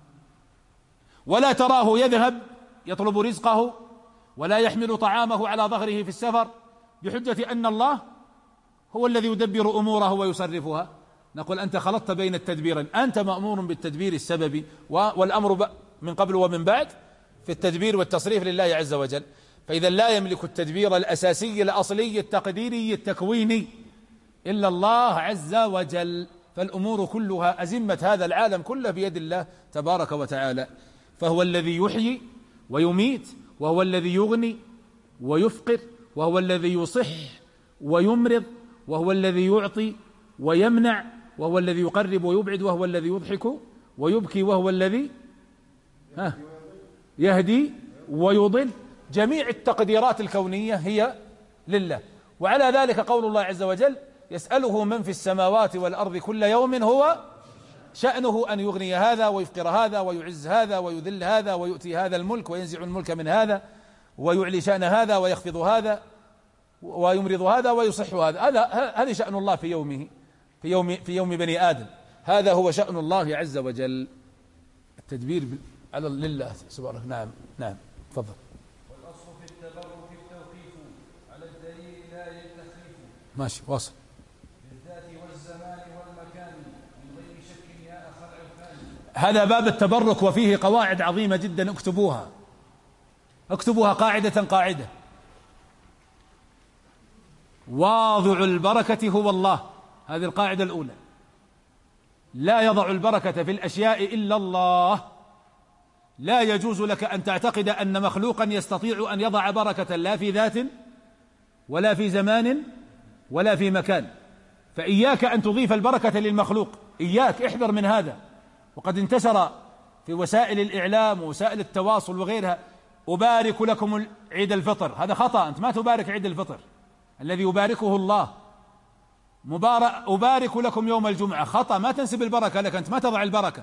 ولا تراه يذهب يطلب رزقه ولا يحمل طعامه على ظهره في السفر بحجة أن الله هو الذي يدبر أموره ويصرفها. نقول أنت خلطت بين التدبيرين، أنت مأمور بالتدبير السببي والأمر من قبل ومن بعد في التدبير والتصريف لله عز وجل. فإذا لا يملك التدبير الأساسي الأصلي التقديري التكويني إلا الله عز وجل، فالأمور كلها أزمة هذا العالم كله بيد الله تبارك وتعالى. فهو الذي يحيي ويميت، وهو الذي يغني ويفقر، وهو الذي يصح ويمرض، وهو الذي يعطي ويمنع، وهو الذي يقرب ويبعد، وهو الذي يضحك ويبكي، وهو الذي ها يهدي ويضل. جميع التقديرات الكونية هي لله. وعلى ذلك قول الله عز وجل: يسأله من في السماوات والأرض كل يوم هو شأنه أن يغني هذا ويفقر هذا ويعز هذا ويذل هذا ويؤتي هذا الملك وينزع الملك من هذا ويعلي شأن هذا ويخفض هذا ويمرض هذا ويصح هذا. هذا هذه شأن الله في يومه، في يوم في يوم بني آدم. هذا هو شأن الله عز وجل، التدبير على لله سبحانه. نعم نعم تفضل. والأصل في التبرك التوقيف على الدليل لا التخفيف. ماشي واصل. بالذات والزمان والمكان من غير شك يا أخ العرفان. هذا باب التبرك وفيه قواعد عظيمة جدا، اكتبوها اكتبوها قاعدة قاعدة. واضع البركة هو الله، هذه القاعدة الأولى. لا يضع البركة في الأشياء إلا الله. لا يجوز لك أن تعتقد أن مخلوقا يستطيع أن يضع بركة لا في ذات ولا في زمان ولا في مكان. فإياك أن تضيف البركة للمخلوق، إياك، احذر من هذا. وقد انتشر في وسائل الإعلام ووسائل التواصل وغيرها: أبارك لكم عيد الفطر. هذا خطأ، أنت ما تبارك عيد الفطر، الذي يباركه الله. مبارك أبارك لكم يوم الجمعة، خطأ، ما تنسب البركة لك، أنت ما تضع البركة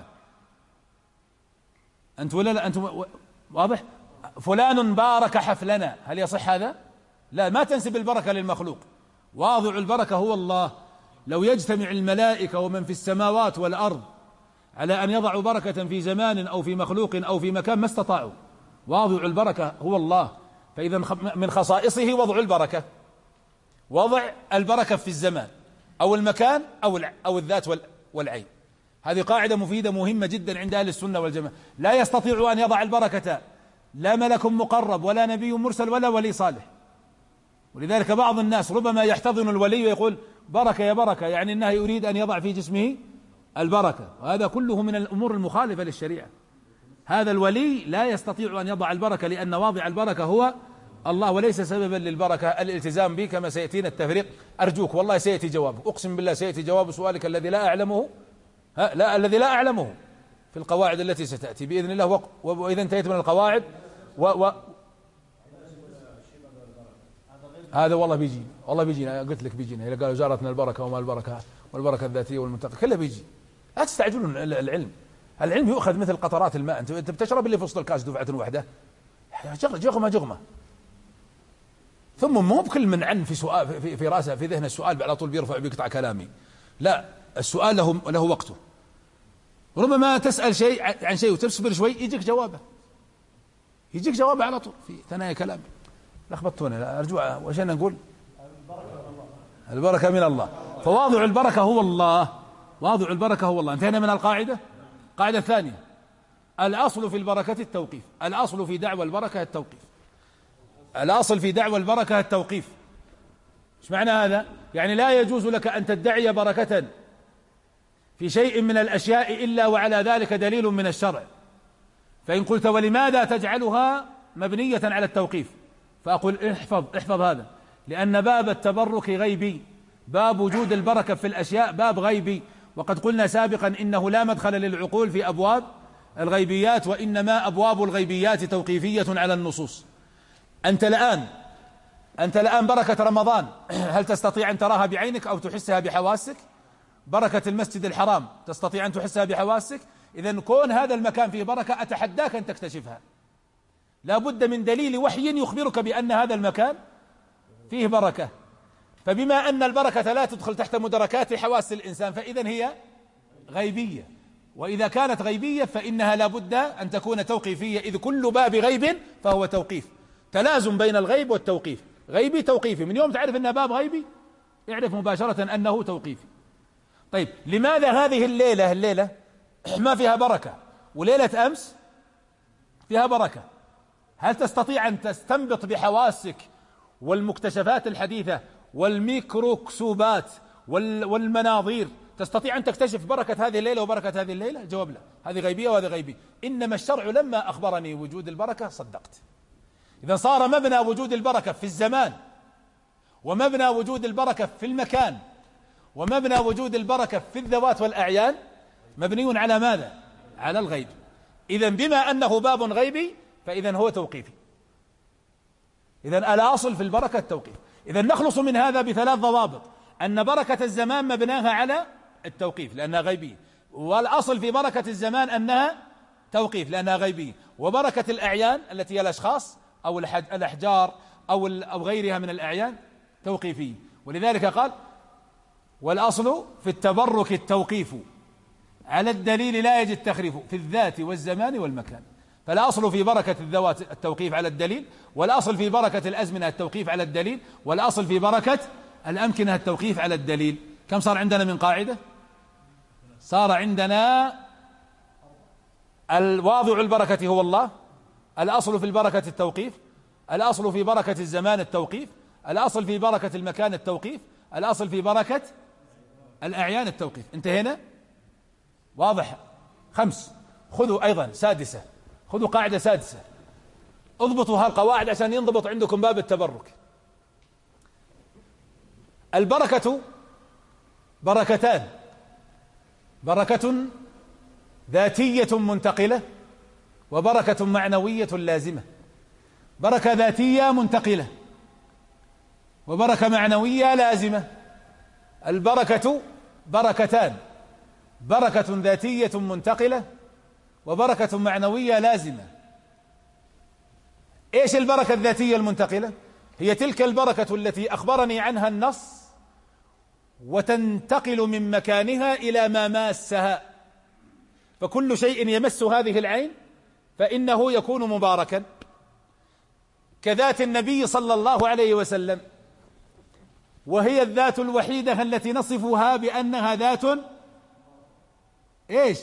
أنت ولا لا؟ أنت واضح؟ فلان بارك حفلنا، هل يصح هذا؟ لا، ما تنسب البركة للمخلوق. واضع البركة هو الله. لو يجتمع الملائكة ومن في السماوات والأرض على أن يضعوا بركة في زمان أو في مخلوق أو في مكان ما استطاعوا. واضع البركة هو الله. فإذا من خصائصه وضع البركة، وضع البركة في الزمان أو المكان أو أو الذات والعين. هذه قاعدة مفيدة مهمة جدا عند أهل السنة والجماعة. لا يستطيع أن يضع البركة لا ملك مقرب ولا نبي مرسل ولا ولي صالح. ولذلك بعض الناس ربما يحتضن الولي ويقول بركة يا بركة، يعني أنه يريد أن يضع في جسمه البركة، وهذا كله من الأمور المخالفة للشريعة. هذا الولي لا يستطيع أن يضع البركة، لأن واضع البركة هو الله، وليس سببا للبركة الالتزام به كما سيأتينا التفريق. أرجوك والله سيأتي جوابك، أقسم بالله سيأتي جواب سؤالك الذي لا أعلمه، ها لا الذي لا أعلمه في القواعد التي ستأتي بإذن الله. وإذا انتهيت من القواعد و... و... هذا والله بيجي، والله بيجينا، قلت لك بيجينا. إذا قالوا جارتنا البركة وما البركة والبركة الذاتية والمنتقى كله بيجي. لا تستعجلون العلم، العلم يؤخذ مثل قطرات الماء. أنت أنت بتشرب اللي في وسط الكاس دفعة واحدة، جغمة جغمة. ثم مو بكل من عن في سؤال في, في راسه في ذهن السؤال على طول بيرفع بيقطع كلامي. لا، السؤال له له وقته. ربما تسأل شيء عن شيء وتصبر شوي يجيك جوابه، يجيك جوابه على طول في ثنايا كلامي. لخبطتونا. أرجو وش أنا نقول؟ البركة من الله. فواضع البركة هو الله، واضع البركة هو الله. انتهينا من القاعدة. القاعدة الثانية: الأصل في البركة التوقيف. الأصل في دعوى البركة التوقيف. الأصل في دعوى البركة التوقيف. ايش معنى هذا؟ يعني لا يجوز لك أن تدعي بركة في شيء من الأشياء إلا وعلى ذلك دليل من الشرع. فإن قلت ولماذا تجعلها مبنية على التوقيف، فأقول احفظ احفظ هذا، لأن باب التبرك غيبي، باب وجود البركة في الأشياء باب غيبي. وقد قلنا سابقا إنه لا مدخل للعقول في أبواب الغيبيات، وإنما أبواب الغيبيات توقيفية على النصوص. أنت الآن أنت الآن بركة رمضان هل تستطيع أن تراها بعينك أو تحسها بحواسك؟ بركة المسجد الحرام تستطيع أن تحسها بحواسك؟ إذن كون هذا المكان فيه بركة أتحداك أن تكتشفها. لا بد من دليل وحي يخبرك بأن هذا المكان فيه بركة. فبما أن البركة لا تدخل تحت مدركات حواس الإنسان فإذن هي غيبية، وإذا كانت غيبية فإنها لا بد أن تكون توقيفية، إذ كل باب غيب فهو توقيف. تلازم بين الغيب والتوقيف، غيبي توقيفي. من يوم تعرف أنه باب غيبي اعرف مباشرة أنه توقيفي. طيب لماذا هذه الليلة الليلة ما فيها بركة وليلة أمس فيها بركة؟ هل تستطيع أن تستنبط بحواسك والمكتشفات الحديثة والميكروكسوبات والمناظير تستطيع أن تكتشف بركة هذه الليلة وبركة هذه الليلة؟ جواب لا، هذه غيبية وهذه غيبي. إنما الشرع لما أخبرني وجود البركة صدقت. إذا صار مبنى وجود البركة في الزمان، ومبنى وجود البركة في المكان، ومبنى وجود البركة في الذوات والأعيان مبني على ماذا؟ على الغيب. إذن بما أنه باب غيبي فإذن هو توقيفي. إذن الأصل في البركة التوقيف. إذن نخلص من هذا بثلاث ضوابط: أن بركة الزمان مبناها على التوقيف لأنها غيبية، والأصل في بركة الزمان أنها توقيف لأنها غيبية، وبركة الأعيان التي هي الأشخاص أو الأحجار أو أو غيرها من الأعيان توقيفية. ولذلك قال: والأصل في التبرك التوقيف، على الدليل لا يجد تخريف في الذات والزمان والمكان. فالأصل في بركة الذوات التوقيف على الدليل، والأصل في بركة الأزمنة التوقيف على الدليل، والأصل في بركة الأمكنة التوقيف على الدليل. كم صار عندنا من قاعدة؟ صار عندنا الواضع البركة هو الله، الأصل في البركة التوقيف، الأصل في بركة الزمان التوقيف، الأصل في بركة المكان التوقيف، الأصل في بركة الأعيان التوقيف. انتهينا؟ واضح؟ خمس. خذوا أيضا سادسة، خذوا قاعدة سادسة، اضبطوا هالقواعد عشان ينضبط عندكم باب التبرك. البركة بركتان: بركة ذاتية منتقلة، وبركة معنوية لازمة. بركة ذاتية منتقلة وبركة معنوية لازمة. البركة بركتان: بركة ذاتية منتقلة وبركة معنوية لازمة. ايش البركة الذاتية المنتقلة؟ هي تلك البركة التي أخبرني عنها النص وتنتقل من مكانها إلى ما ماسها. فكل شيء يمس هذه العين فإنه يكون مباركا، كذات النبي صلى الله عليه وسلم، وهي الذات الوحيدة التي نصفها بأنها ذات ايش؟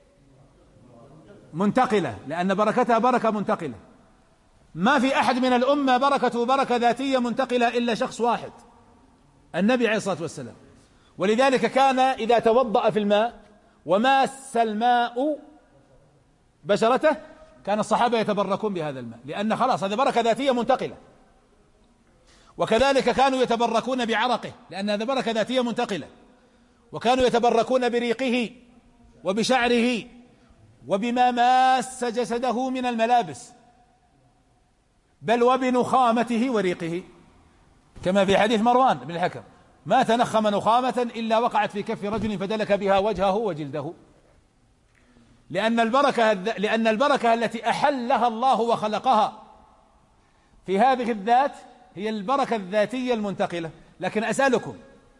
منتقلة، لأن بركتها بركة منتقلة. ما في أحد من الأمة بركته بركة ذاتية منتقلة إلا شخص واحد، النبي عليه الصلاة والسلام. ولذلك كان إذا توضأ في الماء وماس الماء بشرته كان الصحابة يتبركون بهذا الماء، لأن خلاص هذا بركة ذاتية منتقلة. وكذلك كانوا يتبركون بعرقه لأن هذا بركة ذاتية منتقلة، وكانوا يتبركون بريقه وبشعره وبما ماس جسده من الملابس، بل وبنخامته وريقه، كما في حديث مروان بن الحكم: ما تنخم نخامة إلا وقعت في كف رجل فدلك بها وجهه وجلده. لأن البركة لأن البركة التي أحلها الله وخلقها في هذه الذات هي البركة الذاتية المنتقلة. لكن أسألكم،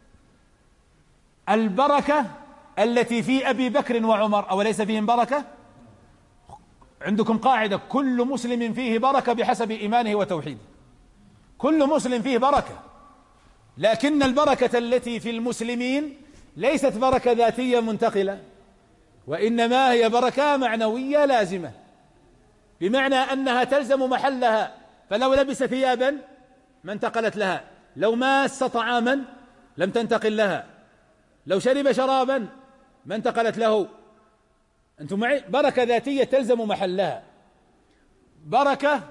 البركة التي في أبي بكر وعمر أوليس فيهم بركة؟ عندكم قاعدة: كل مسلم فيه بركة بحسب إيمانه وتوحيده. كل مسلم فيه بركة، لكن البركة التي في المسلمين ليست بركة ذاتية منتقلة، وإنما هي بركة معنوية لازمة، بمعنى أنها تلزم محلها. فلو لبس ثيابا ما انتقلت لها، لو ماس طعاما لم تنتقل لها، لو شرب شرابا ما انتقلت له. أنتم معي؟ بركة ذاتية تلزم محلها. بركة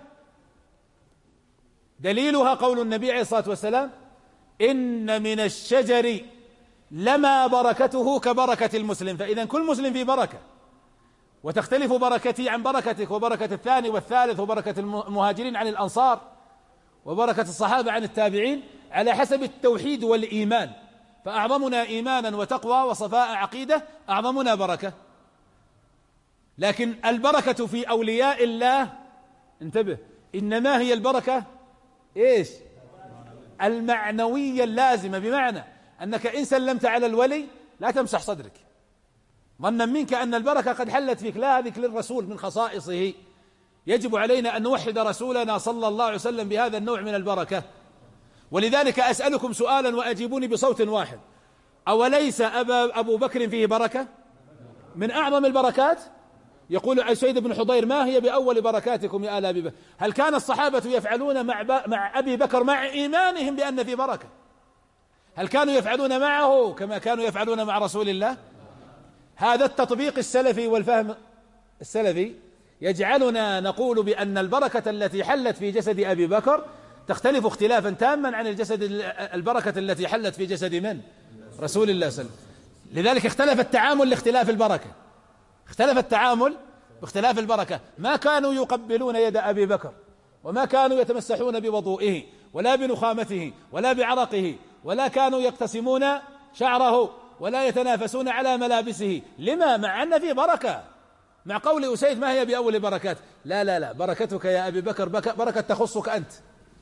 دليلها قول النبي عليه الصلاة والسلام: إن من الشجر لما بركته كبركة المسلم. فإذا كل مسلم فيه بركة، وتختلف بركتي عن بركتك، وبركة الثاني والثالث، وبركة المهاجرين عن الأنصار، وبركة الصحابة عن التابعين، على حسب التوحيد والإيمان. فأعظمنا إيمانا وتقوى وصفاء عقيدة أعظمنا بركة. لكن البركة في أولياء الله، انتبه، إنما هي البركة إيش؟ المعنوية اللازمة، بمعنى أنك إن سلمت على الولي لا تمسح صدرك ظنا منك أن البركة قد حلت فيك، لا، هذه للرسول من خصائصه. يجب علينا أن نوحد رسولنا صلى الله عليه وسلم بهذا النوع من البركة. ولذلك أسألكم سؤالا وأجيبوني بصوت واحد: أوليس أبا أبو بكر فيه بركة من أعظم البركات؟ يقول سيد بن حضير: ما هي بأول بركاتكم يا آل أبي بكر؟ هل كان الصحابة يفعلون مع, مع أبي بكر مع إيمانهم بأن في بركة؟ هل كانوا يفعلون معه كما كانوا يفعلون مع رسول الله؟ هذا التطبيق السلفي والفهم السلفي يجعلنا نقول بأن البركة التي حلت في جسد أبي بكر تختلف اختلافا تاما عن الجسد البركة التي حلت في جسد من؟ رسول الله صلى الله عليه وسلم. لذلك اختلف التعامل لاختلاف البركة، اختلف التعامل باختلاف البركة. ما كانوا يقبلون يد أبي بكر، وما كانوا يتمسحون بوضوئه ولا بنخامته ولا بعرقه، ولا كانوا يقتسمون شعره ولا يتنافسون على ملابسه. لما؟ مع أن في بركة. مع قول أسيد: ما هي بأول بركات؟ لا لا لا، بركتك يا أبي بكر بركة تخصك أنت،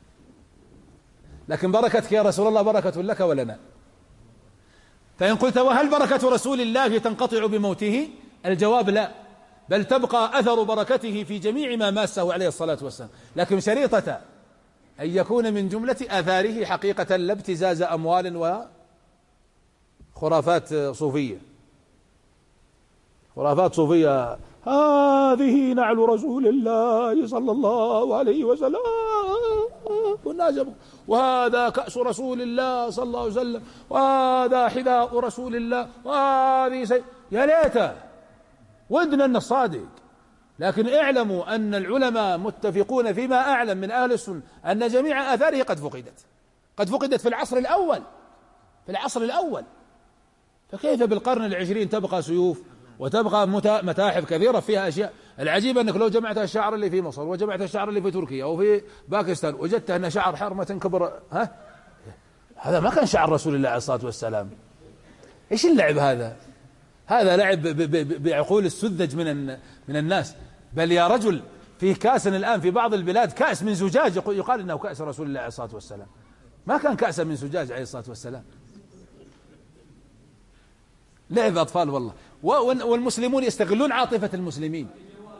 لكن بركتك يا رسول الله بركة لك ولنا. فإن قلت: وهل بركة رسول الله تنقطع بموته؟ الجواب لا، بل تبقى أثر بركته في جميع ما ماسه عليه الصلاة والسلام، لكن شريطة أن يكون من جملة آثاره حقيقة، لا ابتزاز أموال وخرافات صوفية. خرافات صوفية: هذه نعل رسول الله صلى الله عليه وسلم، والناس، وهذا كأس رسول الله صلى الله عليه وسلم، وهذا حذاء رسول الله، وهذه سي... يا ليته ودنا أن الصادق. لكن اعلموا أن العلماء متفقون فيما أعلم من أهل السنة أن جميع آثاره قد فقدت، قد فقدت في العصر الأول، في العصر الأول. فكيف بالقرن العشرين تبقى سيوف وتبقى متاحف كثيرة فيها أشياء؟ العجيب أنك لو جمعت الشعر اللي في مصر وجمعت الشعر اللي في تركيا وفي باكستان وجدت أن شعر حرمة كبر، ها، هذا ما كان شعر رسول الله عليه الصلاة والسلام. إيش اللعب هذا؟ هذا لعب بعقول السذج من من الناس. بل يا رجل، فيه كأس الآن في بعض البلاد كأس من زجاج يقال إنه كأس رسول الله عليه الصلاة والسلام، ما كان كأسا من زجاج عليه الصلاة والسلام. لعب أطفال والله. والمسلمون يستغلون عاطفة المسلمين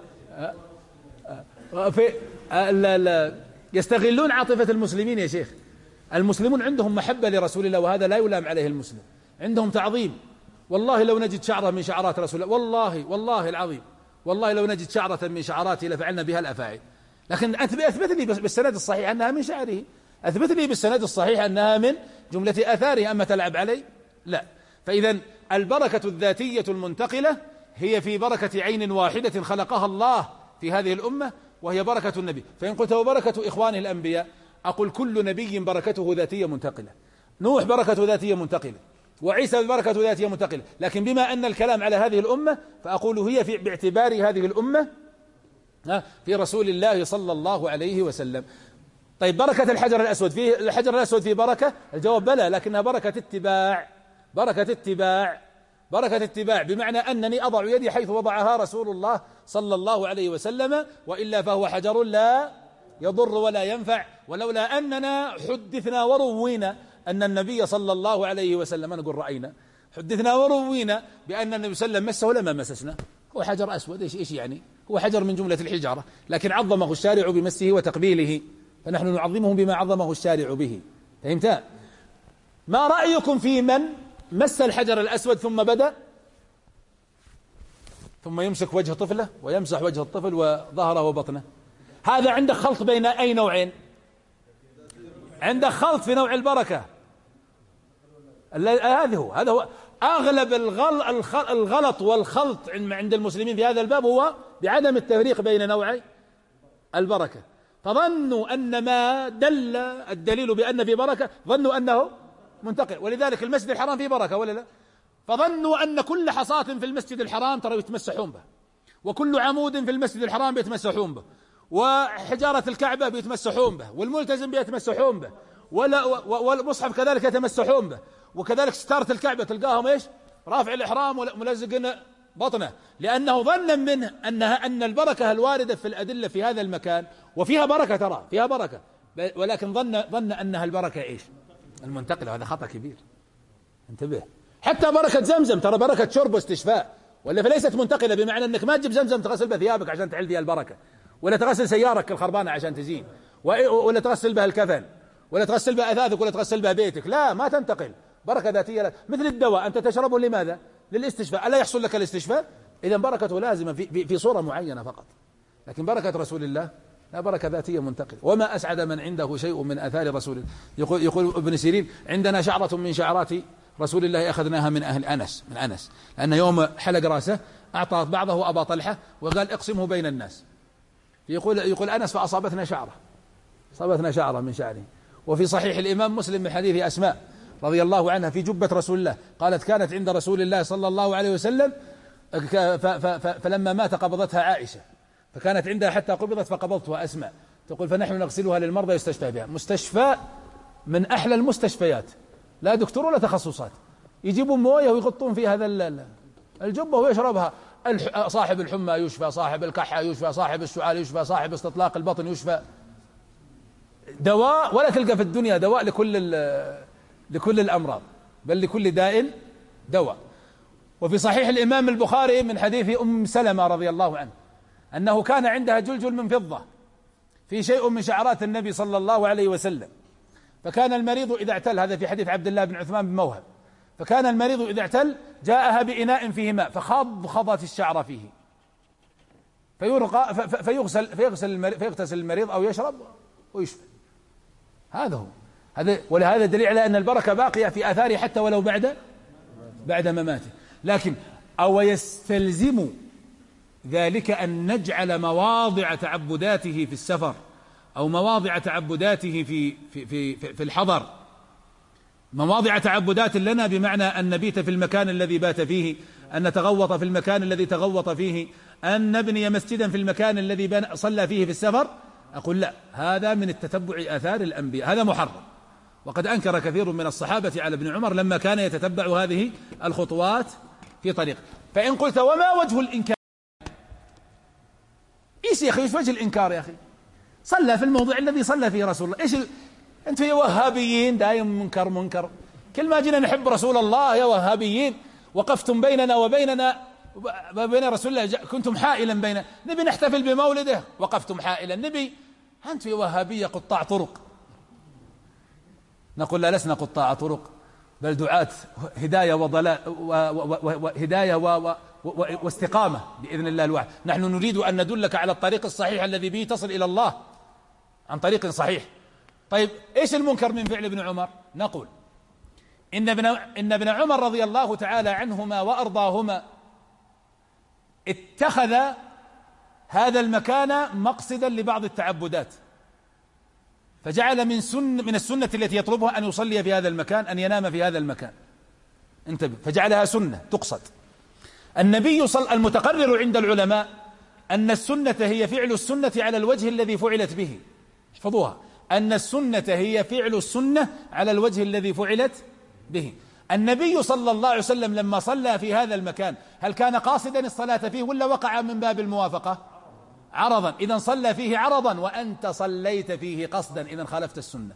في لا لا يستغلون عاطفة المسلمين يا شيخ. المسلمون عندهم محبة لرسول الله، وهذا لا يلام عليه المسلم. عندهم تعظيم. والله لو نجد شعرة من شعرات رسول الله، والله والله العظيم، والله لو نجد شعرة من شعراته لفعلنا بها الأفاعي. لكن أثبت لي بالسند الصحيح أنها من شعره، أثبت لي بالسند الصحيح أنها من جملة آثاره، أما تلعب علي؟ لا. فإذا البركة الذاتية المنتقلة هي في بركة عين واحدة خلقها الله في هذه الأمة، وهي بركة النبي. فإن قلت وبركة إخوانه الأنبياء، أقول كل نبي بركته ذاتية منتقلة. نوح بركته ذاتية منتقلة، وعيسى بالبركة ذاتية منتقلة. لكن بما أن الكلام على هذه الأمة فأقول هي في باعتبار هذه الأمة في رسول الله صلى الله عليه وسلم. طيب بركة الحجر الأسود، فيه الحجر الأسود فيه بركة؟ الجواب بلى، لكنها بركة اتباع، بركة اتباع، بركة اتباع، بمعنى أنني أضع يدي حيث وضعها رسول الله صلى الله عليه وسلم، وإلا فهو حجر لا يضر ولا ينفع. ولولا أننا حدثنا وروينا أن النبي صلى الله عليه وسلم، أنا أقول رأينا، حدثنا وروينا بأن النبي صلى الله عليه وسلم مسه لما مسسنا، هو حجر أسود، إيش إيش يعني؟ هو حجر من جملة الحجارة، لكن عظمه الشارع بمسه وتقبيله، فنحن نعظمه بما عظمه الشارع به. فهمت؟ ما رأيكم في من مس الحجر الأسود ثم بدأ ثم يمسك وجه طفله ويمسح وجه الطفل وظهره وبطنه؟ هذا عندك خلط بين أي نوعين؟ عندك خلط في نوع البركة. هذا هو هذا هو أغلب الغلط والخلط عند المسلمين في هذا الباب هو بعدم التفريق بين نوعي البركة. فظنوا أن ما دل الدليل بأن في بركة ظنوا أنه منتقل، ولذلك المسجد الحرام فيه بركة ولا لا؟ فظنوا أن كل حصاة في المسجد الحرام ترى يتمسحون به، وكل عمود في المسجد الحرام بيتمسحون به، وحجارة الكعبة بيتمسحون به، والملتزم بيتمسحون به، والمصحف كذلك يتمسحون به، وكذلك ستارة الكعبة تلقاهم ايش؟ رافع الإحرام وملزقين بطنه، لأنه ظن منه أنها أن البركة الواردة في الأدلة في هذا المكان، وفيها بركة ترى فيها بركة، ولكن ظن ظن أنها البركة ايش؟ المنتقلة. وهذا خطأ كبير، انتبه. حتى بركة زمزم ترى بركة شرب واستشفاء، ولا فليست منتقلة، بمعنى أنك ما تجيب زمزم تغسل بها ثيابك عشان تعل فيها البركة، ولا تغسل سيارك الخربانة عشان تزين، ولا تغسل بها الكفن، ولا تغسل بها أثاثك، ولا تغسل بها بيتك، لا، ما تنتقل، بركة ذاتية لك. مثل الدواء أنت تشربه لماذا؟ للاستشفاء، ألا يحصل لك الاستشفاء؟ إذن بركته لازمة في, في صورة معينة فقط. لكن بركة رسول الله لا، بركة ذاتية منتقل. وما أسعد من عنده شيء من آثار رسول الله. يقول, يقول ابن سيرين: عندنا شعرة من شعرات رسول الله أخذناها من أهل أنس، من أنس، لأن يوم حلق رأسه أعطى بعضه أبا طلحة وقال: اقسمه بين الناس. يقول يقول أنس: فأصابتنا شعرة، أصابتنا شعرة من شعره. وفي صحيح الإمام مسلم من حديث أسماء رضي الله عنها في جبة رسول الله قالت: كانت عند رسول الله صلى الله عليه وسلم فلما مات قبضتها عائشة، فكانت عندها حتى قبضت فقبضتها أسماء. تقول: فنحن نغسلها للمرضى يستشفى بها. مستشفى من أحلى المستشفيات، لا دكتور ولا تخصصات، يجيبون مويه ويغطون في هذا الجبة ويشربها. صاحب الحمى يشفى، صاحب الكحة يشفى، صاحب السعال يشفى، صاحب استطلاق البطن يشفى. دواء، ولا تلقى في الدنيا دواء لكل لكل الأمراض، بل لكل داء دواء. وفي صحيح الإمام البخاري من حديث أم سلمة رضي الله عنه أنه كان عندها جلجل من فضة في شيء من شعرات النبي صلى الله عليه وسلم، فكان المريض إذا اعتل، هذا في حديث عبد الله بن عثمان بن موهب، فكان المريض إذا اعتل جاءها بإناء فيه ماء فخضخضت الشعر فيه، فيرقى فيغسل فيغسل المريض فيغتسل المريض أو يشرب ويشفى. هذا هو هذا. ولهذا دليل على أن البركة باقية في آثاره حتى ولو بعد بعد مماته. لكن أو يستلزم ذلك أن نجعل مواضع تعبداته في السفر أو مواضع تعبداته في في في في الحضر مواضع تعبدات لنا، بمعنى أن نبيت في المكان الذي بات فيه، أن نتغوط في المكان الذي تغوط فيه، أن نبني مسجدا في المكان الذي صلى فيه في السفر؟ أقول لا، هذا من التتبع آثار الأنبياء، هذا محرم. وقد أنكر كثير من الصحابة على ابن عمر لما كان يتتبع هذه الخطوات في طريق. فإن قلت: وما وجه الإنكار؟ إيش يا أخي، إيش وجه الإنكار يا أخي؟ صلى في الموضع الذي صلى فيه رسول الله. إيش ال... أنتم يا وهابيين دائما منكر منكر، كل ما جينا نحب رسول الله يا وهابيين وقفتم بيننا وبيننا وبين رسول الله، كنتم حائلا بين، نبي نحتفل بمولده وقفتم حائلا، نبي أنتم يا وهابية قطاع طرق. نقول: لا، لسنا قطاع طرق، بل دعاة هداية وضلال وهداية واستقامة بإذن الله الواحد. نحن نريد أن ندلك على الطريق الصحيح الذي به تصل إلى الله عن طريق صحيح. طيب إيش المنكر من فعل ابن عمر؟ نقول إن ابن إن ابن عمر رضي الله تعالى عنهما وأرضاهما اتخذ هذا المكان مقصدا لبعض التعبدات، فجعل من سن من السنة التي يطلبها أن يصلي في هذا المكان، أن ينام في هذا المكان. انتبه، فجعلها سنة تقصد. النبي صلى المتقرر عند العلماء أن السنة هي فعل السنة على الوجه الذي فعلت به. احفظوها، أن السنة هي فعل السنة على الوجه الذي فعلت به. النبي صلى الله عليه وسلم لما صلى في هذا المكان هل كان قاصدا الصلاة فيه ولا وقع من باب الموافقة؟ عرضا، إذن صلى فيه عرضا، وأنت صليت فيه قصدا، إذن خالفت السنة.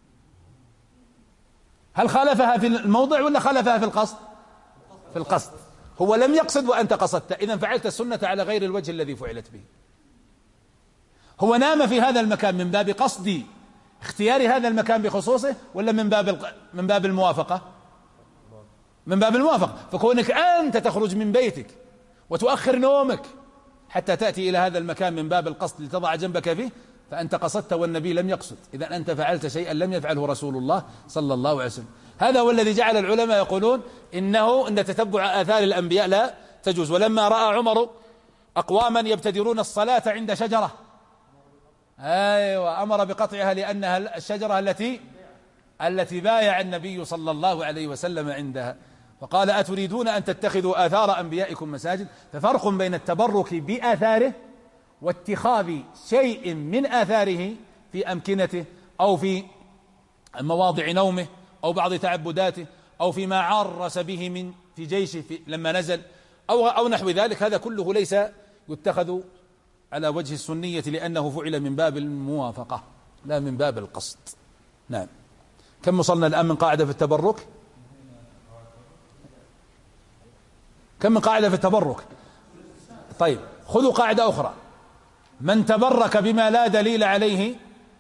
هل خالفها في الموضع ولا خالفها في القصد؟ في القصد. هو لم يقصد وأنت قصدت، إذن فعلت السنة على غير الوجه الذي فعلت به. هو نام في هذا المكان من باب قصد اختيار هذا المكان بخصوصه ولا من باب من باب الموافقة؟ من باب الموافقة. فكونك أنت تخرج من بيتك وتؤخر نومك حتى تأتي إلى هذا المكان من باب القصد لتضع جنبك فيه، فأنت قصدت والنبي لم يقصد، إذا أنت فعلت شيئا لم يفعله رسول الله صلى الله عليه وسلم. هذا هو الذي جعل العلماء يقولون إنه إن تتبع آثار الأنبياء لا تجوز. ولما رأى عمر أقواما يبتدرون الصلاة عند شجرة، أيوة، أمر بقطعها لأنها الشجرة التي التي بايع النبي صلى الله عليه وسلم عندها، فقال أتريدون أن تتخذوا آثار أنبيائكم مساجد؟ ففرق بين التبرك بآثاره واتخاذ شيء من آثاره في أمكنته أو في مواضع نومه أو بعض تعبداته أو فيما عرس به من في جيشه في لما نزل أو, أو نحو ذلك. هذا كله ليس يتخذ على وجه السنية لأنه فعل من باب الموافقة لا من باب القصد. نعم. كم وصلنا الآن من قاعدة في التبرك؟ كم من قاعدة في التبرك؟ طيب، خذوا قاعدة أخرى. من تبرك بما لا دليل عليه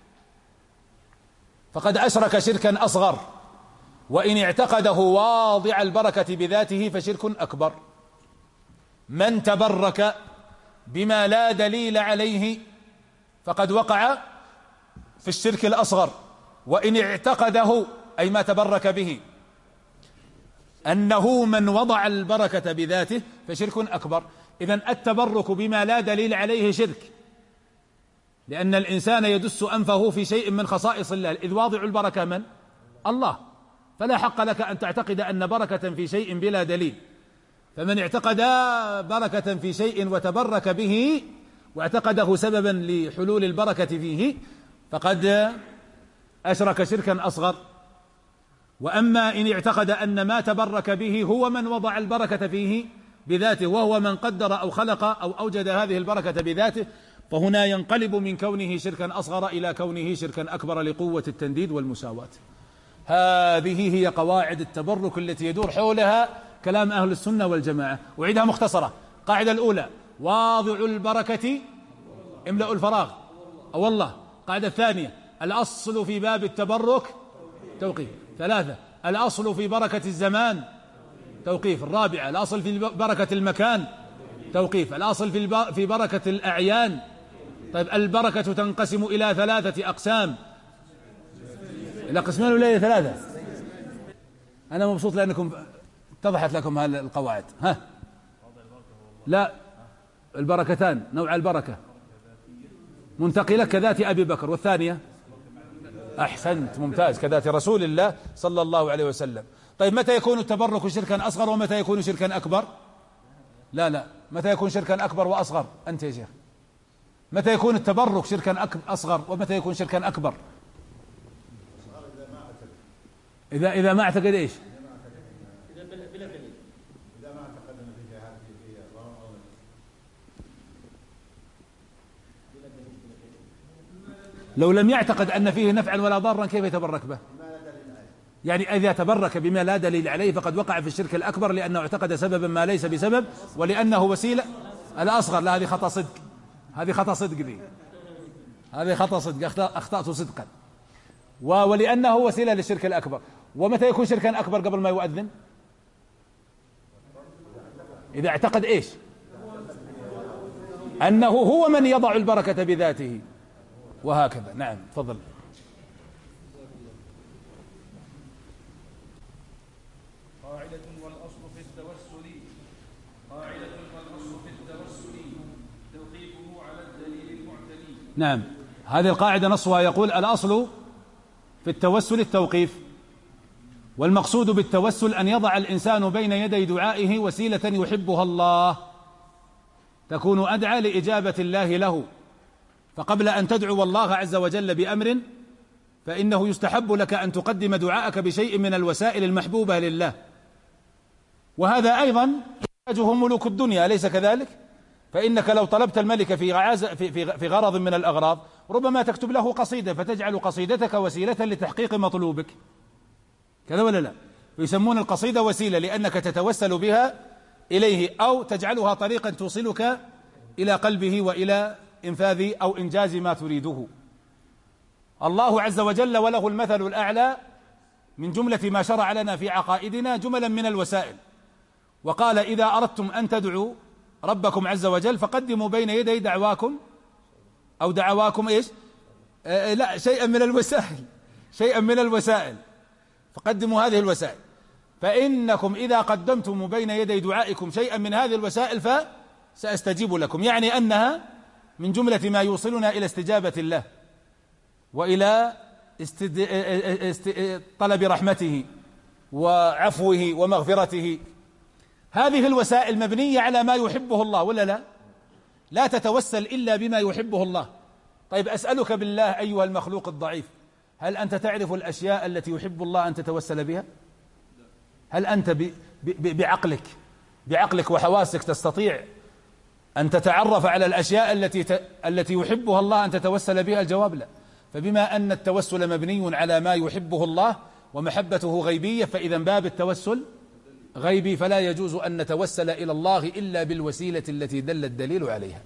فقد أشرك شركا أصغر، وإن اعتقده واضع البركة بذاته فشرك أكبر. من تبرك بما لا دليل عليه فقد وقع في الشرك الأصغر، وإن اعتقده أي ما تبرك به أنه من وضع البركة بذاته فشرك أكبر. إذن التبرك بما لا دليل عليه شرك، لأن الإنسان يدس أنفه في شيء من خصائص الله، إذ واضع البركة من؟ الله، فلا حق لك أن تعتقد أن بركة في شيء بلا دليل. فمن اعتقد بركة في شيء وتبرك به واعتقده سببا لحلول البركة فيه فقد أشرك شركا أصغر. وأما إن اعتقد أن ما تبرك به هو من وضع البركة فيه بذاته وهو من قدر أو خلق أو أوجد هذه البركة بذاته، فهنا ينقلب من كونه شركا أصغر إلى كونه شركا أكبر لقوة التنديد والمساواة. هذه هي قواعد التبرك التي يدور حولها كلام أهل السنة والجماعة. وعيدها مختصرة. قاعدة الأولى: واضع البركة املأ الفراغ أو الله. قاعدة الثانية: الأصل في باب التبرك توقيف. ثلاثة: الأصل في بركة الزمان توقيف. الرابعة: الأصل في بركة المكان توقيف. الأصل في في بركة الأعيان. طيب، البركة تنقسم إلى ثلاثة أقسام. إلى قسمين ولا إلى ثلاثة؟ أنا مبسوط لأنكم اتضحت لكم هذه القواعد. ها؟ لا، البركتان نوع البركة منتقلة كذات أبي بكر، والثانية أحسنت ممتاز كذات رسول الله صلى الله عليه وسلم. طيب، متى يكون التبرك شركا أصغر ومتى يكون شركا أكبر؟ لا لا، متى يكون شركا أكبر وأصغر؟ أنت يا شيخ، متى يكون التبرك شركا أصغر ومتى يكون شركا أكبر؟ إذا إذا ما اعتقد إيش؟ لو لم يعتقد أن فيه نفعا ولا ضارا كيف يتبرك به؟ يعني إذا تبرك بما لا دليل عليه فقد وقع في الشرك الأكبر، لأنه اعتقد سببا ما ليس بسبب، ولأنه وسيلة. الأصغر لا، هذه خطأ صدق، هذه خطأ صدق، ذي هذه خطأ صدق، أخطأت صدقا. ولأنه وسيلة للشرك الأكبر. ومتى يكون شركا أكبر قبل ما يؤذن؟ إذا اعتقد إيش؟ أنه هو من يضع البركة بذاته، وهكذا. نعم، تفضل. قاعدة والأصل في التوسل قاعدة والأصل في التوسل توقيفه على الدليل المعتلي. نعم، هذه القاعدة نصها يقول: الأصل في التوسل التوقيف، والمقصود بالتوسل أن يضع الإنسان بين يدي دعائه وسيلة يحبها الله تكون أدعى لإجابة الله له. فقبل أن تدعو الله عز وجل بأمر فإنه يستحب لك أن تقدم دعاءك بشيء من الوسائل المحبوبة لله، وهذا أيضا يحتاجه ملوك الدنيا، أليس كذلك؟ فإنك لو طلبت الملك في في في غرض من الأغراض ربما تكتب له قصيدة فتجعل قصيدتك وسيلة لتحقيق مطلوبك، كذا ولا لا؟ يسمون القصيدة وسيلة لأنك تتوسل بها إليه، أو تجعلها طريقا توصلك إلى قلبه وإلى إنفاذ أو إنجاز ما تريده. الله عز وجل وله المثل الأعلى من جملة ما شرع لنا في عقائدنا جملا من الوسائل، وقال: إذا أردتم أن تدعوا ربكم عز وجل فقدموا بين يدي دعواكم أو دعواكم إيش؟ آه لا شيئا من الوسائل، شيئا من الوسائل، فقدموا هذه الوسائل، فإنكم إذا قدمتم بين يدي دعائكم شيئا من هذه الوسائل فسأستجيب لكم، يعني أنها من جملة ما يوصلنا إلى استجابة الله وإلى استد... است... طلب رحمته وعفوه ومغفرته. هذه الوسائل مبنية على ما يحبه الله ولا لا؟ لا تتوسل إلا بما يحبه الله. طيب أسألك بالله أيها المخلوق الضعيف، هل أنت تعرف الأشياء التي يحب الله أن تتوسل بها؟ هل أنت ب... ب... بعقلك بعقلك وحواسك تستطيع أن تتعرف على الأشياء التي ت... التي يحبها الله أن تتوسل بها؟ الجواب لا. فبما أن التوسل مبني على ما يحبه الله ومحبته غيبية، فإذا باب التوسل غيبي، فلا يجوز أن نتوسل إلى الله إلا بالوسيلة التي دل الدليل عليها.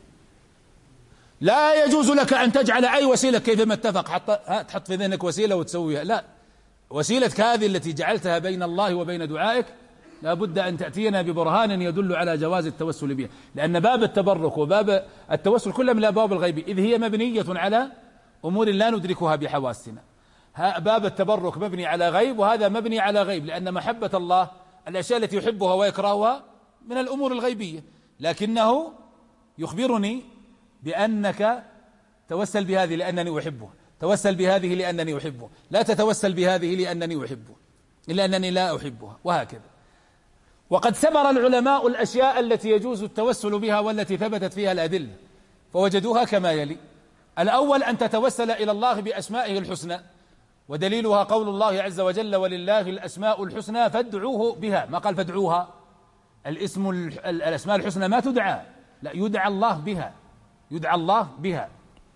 لا يجوز لك أن تجعل أي وسيلة كيفما اتفق، حتى تحط في ذهنك وسيلة وتسويها، لا، وسيلتك هذه التي جعلتها بين الله وبين دعائك لا بد أن تأتينا ببرهان يدل على جواز التوسل بها، لأن باب التبرك وباب التوسل كلها من الأبواب الغيبية، إذ هي مبنية على أمور لا ندركها بحواسنا. باب التبرك مبني على غيب، وهذا مبني على غيب، لأن محبة الله الأشياء التي يحبها ويكرهها من الأمور الغيبية، لكنه يخبرني بأنك توسل بهذه لأنني أحبه، توسل بهذه لأنني أحبه، لا تتوسل بهذه لأنني أحبه لأنني لا أحبها، وهكذا. وقد ثمر العلماء الأشياء التي يجوز التوسل بها والتي ثبتت فيها الأدلة فوجدوها كما يلي: الأول أن تتوسل إلى الله بأسمائه الحسنى، ودليلها قول الله عز وجل: ولله الأسماء الحسنى فادعوه بها، ما قال فادعوها، الاسم الأسماء الحسنى ما تدعى، لا، يدعى الله بها، يدعى الله بها،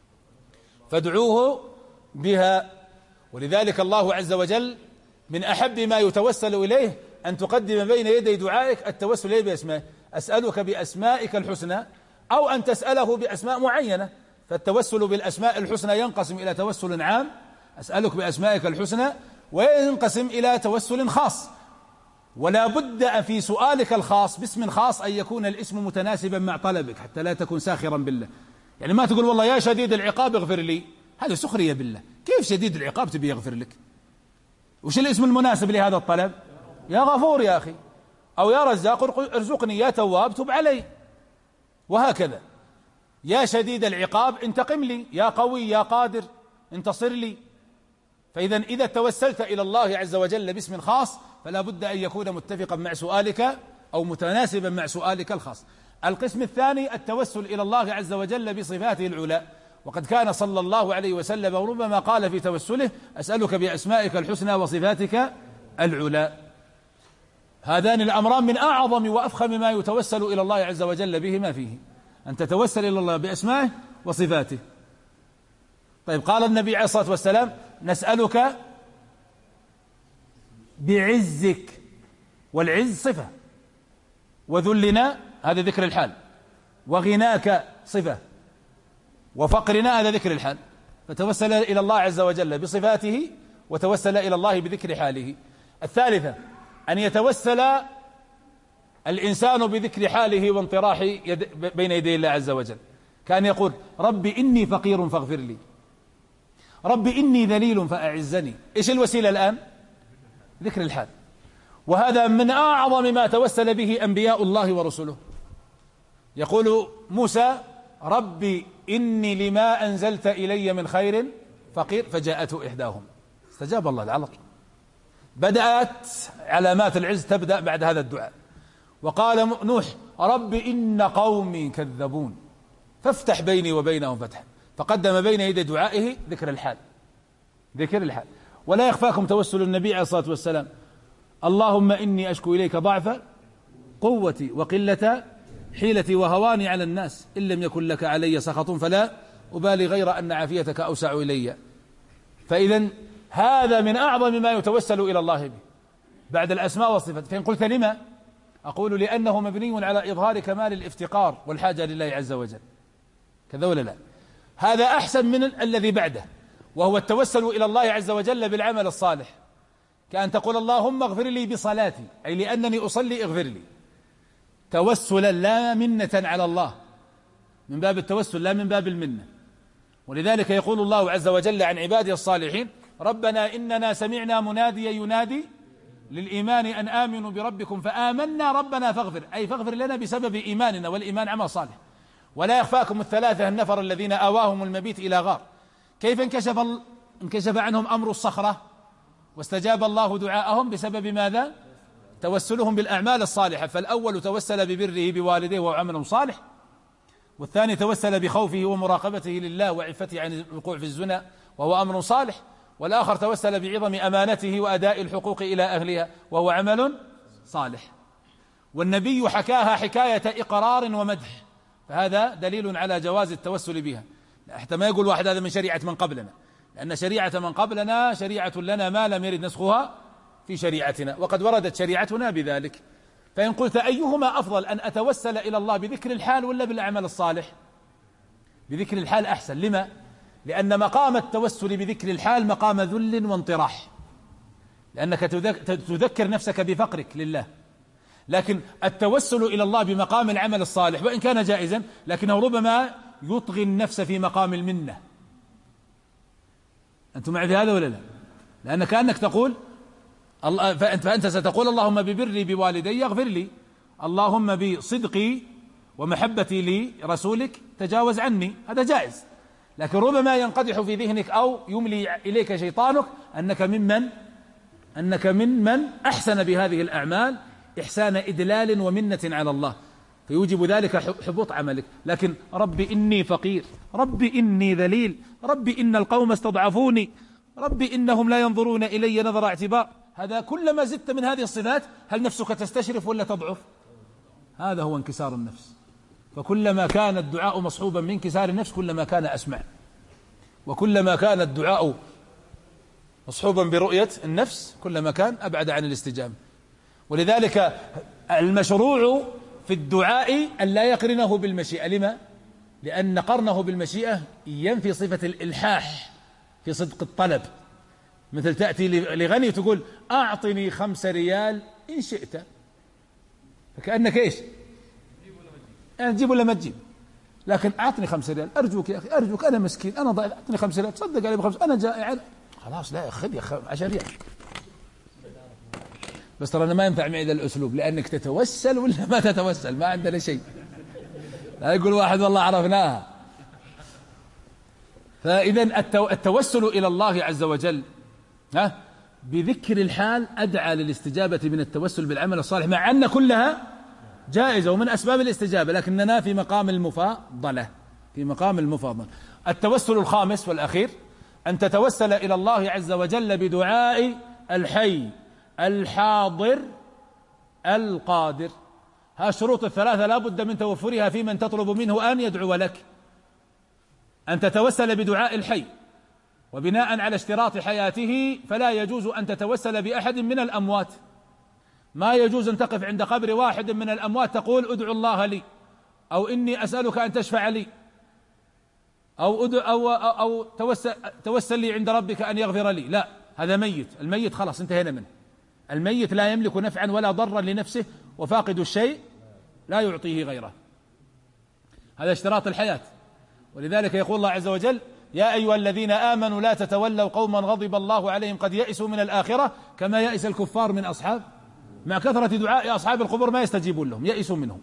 فادعوه بها. ولذلك الله عز وجل من أحب ما يتوسل إليه أن تقدم بين يدي دعائك التوسل إليه بأسمائه، أسألك بأسمائك الحسنى، أو أن تسأله بأسماء معينة، فالتوسل بالأسماء الحسنى ينقسم إلى توسل عام، أسألك بأسمائك الحسنى، وينقسم إلى توسل خاص. ولا بد في سؤالك الخاص باسم خاص أن يكون الاسم متناسبا مع طلبك حتى لا تكون ساخرا بالله. يعني ما تقول والله يا شديد العقاب اغفر لي، هذا سخرية بالله. كيف شديد العقاب تبي يغفر لك؟ وش الاسم المناسب لهذا الطلب؟ يا غفور يا أخي، أو يا رزاق ارزقني، يا تواب تب علي، وهكذا. يا شديد العقاب انتقم لي، يا قوي يا قادر انتصر لي. فإذا إذا توسلت إلى الله عز وجل باسم خاص فلا بد أن يكون متفقا مع سؤالك أو متناسبا مع سؤالك الخاص. القسم الثاني التوسل إلى الله عز وجل بصفاته العلى، وقد كان صلى الله عليه وسلم ربما قال في توسله: أسألك بأسمائك الحسنى وصفاتك العلى. هذان الأمران من أعظم وأفخم ما يتوسل إلى الله عز وجل به ما فيه، أن تتوسل إلى الله بأسمائه وصفاته. طيب، قال النبي عليه الصلاة والسلام: نسألك بعزك، والعز صفة، وذلنا هذا ذكر الحال، وغناك صفة، وفقرنا هذا ذكر الحال. فتوسل إلى الله عز وجل بصفاته وتوسل إلى الله بذكر حاله. الثالثة أن يتوسل الإنسان بذكر حاله وانطراح يد بين يدي الله عز وجل، كان يقول: ربي إني فقير فاغفر لي، ربي إني ذليل فأعزني. إيش الوسيلة الآن؟ ذكر الحال. وهذا من أعظم ما توسل به أنبياء الله ورسله. يقول موسى: ربي إني لما أنزلت إلي من خير فقير، فجاءته إحداهم، استجاب الله على طول. بدأت علامات العز تبدأ بعد هذا الدعاء. وقال نوح رب إن قومي كذبون فافتح بيني وبينهم فتحا، فقدم بين يدي دعائه ذكر الحال، ذكر الحال. ولا يخفاكم توسل النبي عليه الصلاة والسلام، اللهم إني أشكو إليك ضعف قوتي وقلة حيلتي وهواني على الناس، إن لم يكن لك علي سخط فلا أبالي غير أن عافيتك أوسع إلي. فإذا هذا من أعظم ما يتوسل إلى الله به بعد الأسماء والصفات. فإن قلت لما؟ أقول لأنه مبني على إظهار كمال الافتقار والحاجة لله عز وجل، كذا ولا لا؟ هذا أحسن من الذي بعده، وهو التوسل إلى الله عز وجل بالعمل الصالح، كأن تقول اللهم اغفر لي بصلاتي، أي لأنني أصلي اغفر لي، توسلا لا منة على الله، من باب التوسل لا من باب المنة. ولذلك يقول الله عز وجل عن عباده الصالحين ربنا إننا سمعنا مناديا ينادي للإيمان أن آمنوا بربكم فآمنا ربنا فاغفر، أي فاغفر لنا بسبب إيماننا، والإيمان عمل صالح. ولا يخفاكم الثلاثة النفر الذين آواهم المبيت إلى غار، كيف انكشف, انكشف عنهم أمر الصخرة واستجاب الله دعاءهم بسبب ماذا؟ توسلهم بالأعمال الصالحة. فالأول توسل ببره بوالديه وهو عمل صالح، والثاني توسل بخوفه ومراقبته لله وعفته عن الوقوع في الزنا وهو أمر صالح، والآخر توسل بعظم أمانته وأداء الحقوق إلى أهلها وهو عمل صالح. والنبي حكاها حكاية إقرار ومدح، فهذا دليل على جواز التوسل بها، حتى ما يقول واحد هذا من شريعة من قبلنا، لأن شريعة من قبلنا شريعة لنا ما لم يرد نسخها في شريعتنا، وقد وردت شريعتنا بذلك. فإن قلت أيهما أفضل، أن أتوسل إلى الله بذكر الحال ولا بالعمل الصالح؟ بذكر الحال أحسن. لما؟ لأن مقام التوسل بذكر الحال مقام ذل وانطراح، لأنك تذكر نفسك بفقرك لله. لكن التوسل إلى الله بمقام العمل الصالح وإن كان جائزا، لكنه ربما يطغي النفس في مقام المنة. أنتم معي في هذا ولا لا؟ لأن كأنك تقول الله، فأنت ستقول اللهم ببري بوالدي اغفر لي، اللهم بصدقي ومحبتي لرسولك تجاوز عني، هذا جائز. لكن ربما ينقدح في ذهنك أو يملي إليك شيطانك أنك ممن أنك من من أحسن بهذه الأعمال إحسان إدلال ومنة على الله، فيوجب ذلك حبوط عملك. لكن ربي إني فقير، ربي إني ذليل، ربي إن القوم استضعفوني، ربي إنهم لا ينظرون إلي نظر اعتبار، هذا كلما زدت من هذه الصفات هل نفسك تستشرف ولا تضعف؟ هذا هو انكسار النفس. فكلما كان الدعاء مصحوبا من انكسار النفس كلما كان أسمع، وكلما كان الدعاء مصحوبا برؤية النفس كلما كان أبعد عن الاستجابة. ولذلك المشروع في الدعاء أن لا يقرنه بالمشيئة. لما؟ لأن قرنه بالمشيئة ينفي صفة الإلحاح في صدق الطلب. مثل تأتي لغني تقول أعطني خمس ريال إن شئت، فكأنك إيش؟ يعني تجيب ولا ما تجيب، لكن أعطني خمس ريال، أرجوك يا أخي أرجوك، أنا مسكين أنا ضعيف، أعطني خمس ريال، تصدق علي بخمس، أنا جائع، خلاص لا خذ يا أخي عشر ريال. بس ترى أنا ما ينفع معي ذا الأسلوب، لأنك تتوسل ولا ما تتوسل، ما عندنا شيء. لا يقول واحد والله عرفناها. فإذا التوسل إلى الله عز وجل ها بذكر الحال أدعى للاستجابة من التوسل بالعمل الصالح، مع أن كلها جائزة ومن أسباب الاستجابة، لكننا في مقام المفاضلة، في مقام المفاضلة. التوسل الخامس والأخير أن تتوسل إلى الله عز وجل بدعاء الحي الحاضر القادر. ها الشروط الثلاثة لا بد من توفرها في من تطلب منه أن يدعو لك. أن تتوسل بدعاء الحي، وبناء على اشتراط حياته فلا يجوز أن تتوسل بأحد من الأموات. ما يجوز أن تقف عند قبر واحد من الأموات تقول ادعو الله لي، أو إني أسألك أن تشفع لي، أو, أو, أو, أو توسل, توسل لي عند ربك أن يغفر لي. لا، هذا ميت، الميت خلاص انتهينا منه. الميت لا يملك نفعا ولا ضرا لنفسه، وفاقد الشيء لا يعطيه غيره. هذا اشتراط الحياة. ولذلك يقول الله عز وجل يا أيها الذين آمنوا لا تتولوا قوما غضب الله عليهم قد يئسوا من الآخرة كما يئس الكفار من أصحاب، مع كثرة دعاء أصحاب القبور ما يستجيبون لهم، يئسوا منهم.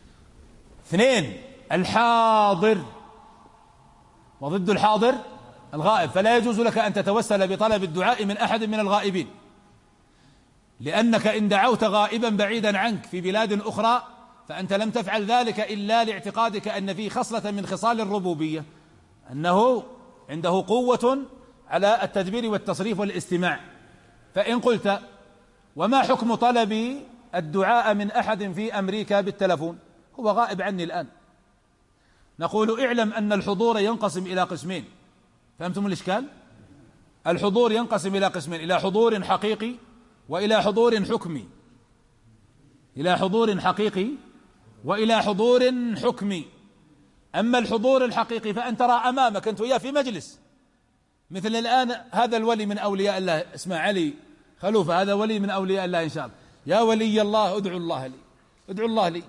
اثنين الحاضر، وضد الحاضر الغائب، فلا يجوز لك أن تتوسل بطلب الدعاء من أحد من الغائبين، لأنك إن دعوت غائبا بعيدا عنك في بلاد أخرى فأنت لم تفعل ذلك إلا لاعتقادك أن فيه خصلة من خصال الربوبية، أنه عنده قوة على التدبير والتصريف والاستماع. فإن قلت وما حكم طلب الدعاء من أحد في أمريكا بالتلفون، هو غائب عني الآن، نقول اعلم أن الحضور ينقسم إلى قسمين. فهمتم الإشكال؟ الحضور ينقسم إلى قسمين، إلى حضور حقيقي وإلى حضور حكمي، إلى حضور حقيقي وإلى حضور حكمي. أما الحضور الحقيقي فأن ترى أمامك أنت وياه في مجلس، مثل الآن هذا الولي من أولياء الله اسمه علي خلوفة، هذا ولي من أولياء الله إن شاء الله، يا ولي الله ادعو الله لي، ادعو الله لي،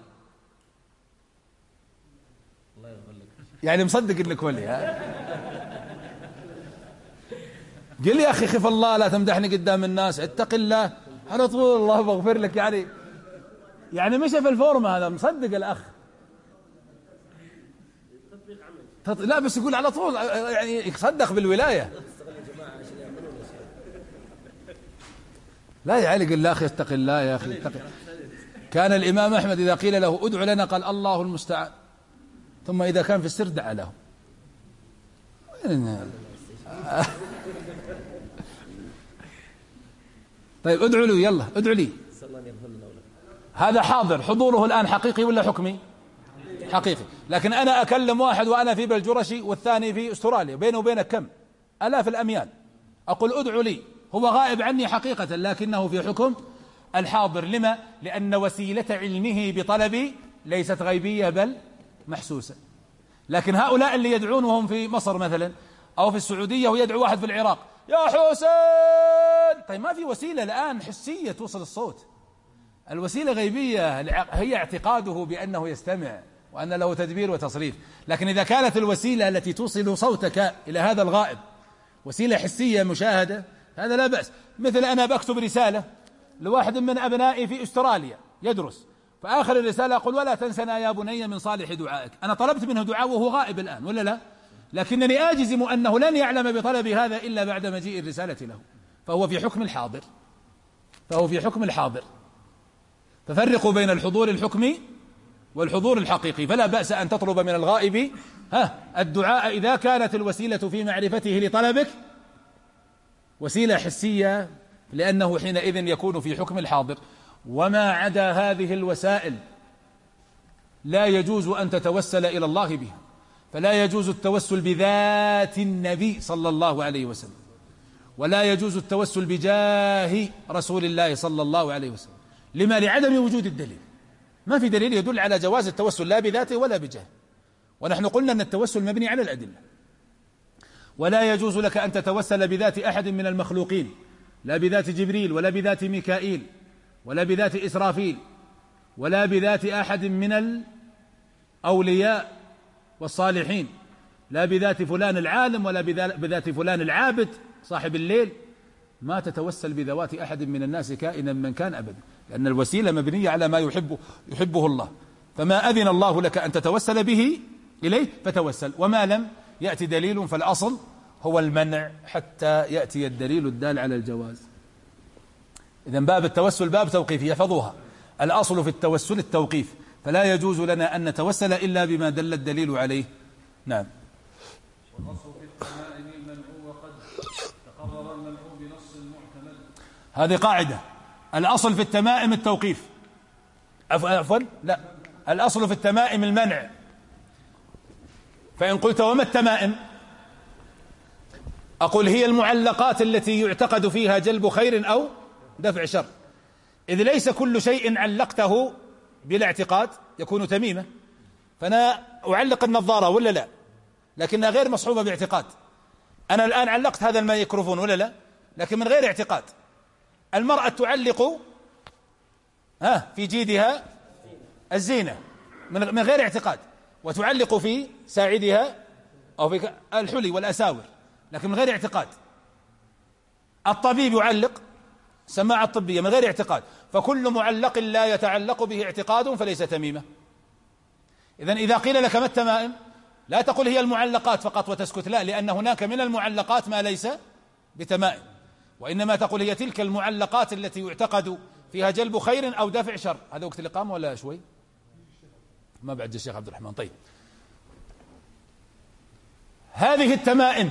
يعني مصدق انك ولي. ها قل يا اخي خف الله لا تمدحني قدام الناس، اتق الله على طول، الله بغفر لك، يعني يعني مشى في الفورم هذا، مصدق الاخ. لا بس يقول على طول، يعني يصدق بالولايه. لا يا علي قل لا اخي اتق الله يا اخي اتق. كان الامام احمد اذا قيل له ادع لنا قال الله المستعان، ثم اذا كان في السر دعا له. طيب ادعوا لي، يلا ادعوا لي. هذا حاضر، حضوره الآن حقيقي ولا حكمي؟ حقيقي. لكن أنا أكلم واحد وأنا في بلجرشي والثاني في أستراليا، بينه وبينك كم آلاف الأميال، أقول ادعوا لي، هو غائب عني حقيقة لكنه في حكم الحاضر. لما؟ لأن وسيلة علمه بطلبي ليست غيبية بل محسوسة. لكن هؤلاء اللي يدعون وهم في مصر مثلا أو في السعودية ويدعو واحد في العراق يا حسين، طيب ما في وسيلة الآن حسية توصل الصوت، الوسيلة غيبية، هي اعتقاده بأنه يستمع وأن له تدبير وتصريف. لكن إذا كانت الوسيلة التي توصل صوتك إلى هذا الغائب وسيلة حسية مشاهدة، هذا لا بأس. مثل أنا بكتب رسالة لواحد من أبنائي في أستراليا يدرس، فآخر الرسالة أقول ولا تنسنا يا بني من صالح دعائك. أنا طلبت منه دعاء وهو غائب الآن ولا لا؟ لكنني أجزم أنه لن يعلم بطلب هذا إلا بعد مجيء الرسالة له، فهو في حكم الحاضر، فهو في حكم الحاضر. ففرقوا بين الحضور الحكمي والحضور الحقيقي. فلا بأس أن تطلب من الغائب ها الدعاء إذا كانت الوسيلة في معرفته لطلبك وسيلة حسية، لأنه حينئذ يكون في حكم الحاضر. وما عدا هذه الوسائل لا يجوز أن تتوسل إلى الله بها، فلا يجوز التوسل بذات النبي صلى الله عليه وسلم، ولا يجوز التوسل بجاه رسول الله صلى الله عليه وسلم. لما؟ لعدم وجود الدليل، ما في دليل يدل على جواز التوسل لا بذاته ولا بجاه، ونحن قلنا أن التوسل مبني على الأدلة. ولا يجوز لك أن تتوسل بذات أحد من المخلوقين، لا بذات جبريل ولا بذات ميكائيل ولا بذات إسرافيل ولا بذات أحد من الأولياء والصالحين، لا بذات فلان العالم ولا بذات فلان العابد صاحب الليل. ما تتوسل بذوات أحد من الناس كائنا من كان أبدا، لأن الوسيلة مبنية على ما يحبه يحبه الله. فما أذن الله لك أن تتوسل به إليه فتوسل، وما لم يأتي دليل فالأصل هو المنع حتى يأتي الدليل الدال على الجواز. إذن باب التوسل باب توقيفي، يحفظوها. الأصل في التوسل التوقيف، فلا يجوز لنا أن نتوسل إلا بما دل الدليل عليه. نعم. والأصل في التمائم المنع وقد تقرر المنع بنص معتمد. هذه قاعدة. الأصل في التمائم التوقيف، عفوا لا، الأصل في التمائم المنع. فإن قلت وما التمائم؟ أقول هي المعلقات التي يعتقد فيها جلب خير أو دفع شر، إذ ليس كل شيء علقته بلا اعتقاد يكون تميمة. فأنا أعلق النظارة ولا لا، لكنها غير مصحوبة باعتقاد. أنا الآن علقت هذا الميكروفون ولا لا، لكن من غير اعتقاد. المرأة تعلق ها في جيدها الزينة من غير اعتقاد، وتعلق في ساعدها أو في الحلي والأساور لكن من غير اعتقاد. الطبيب يعلق سماعة الطبية من غير اعتقاد. فكل معلق لا يتعلق به اعتقاد فليس تميمة. إذن إذا قيل لك ما التمائم؟ لا تقل هي المعلقات فقط وتسكت، لا، لأن هناك من المعلقات ما ليس بتمائم، وإنما تقول هي تلك المعلقات التي يعتقد فيها جلب خير أو دفع شر. هذا وقت الإقامة ولا شوي؟ ما بعد الشيخ عبد الرحمن. طيب، هذه التمائم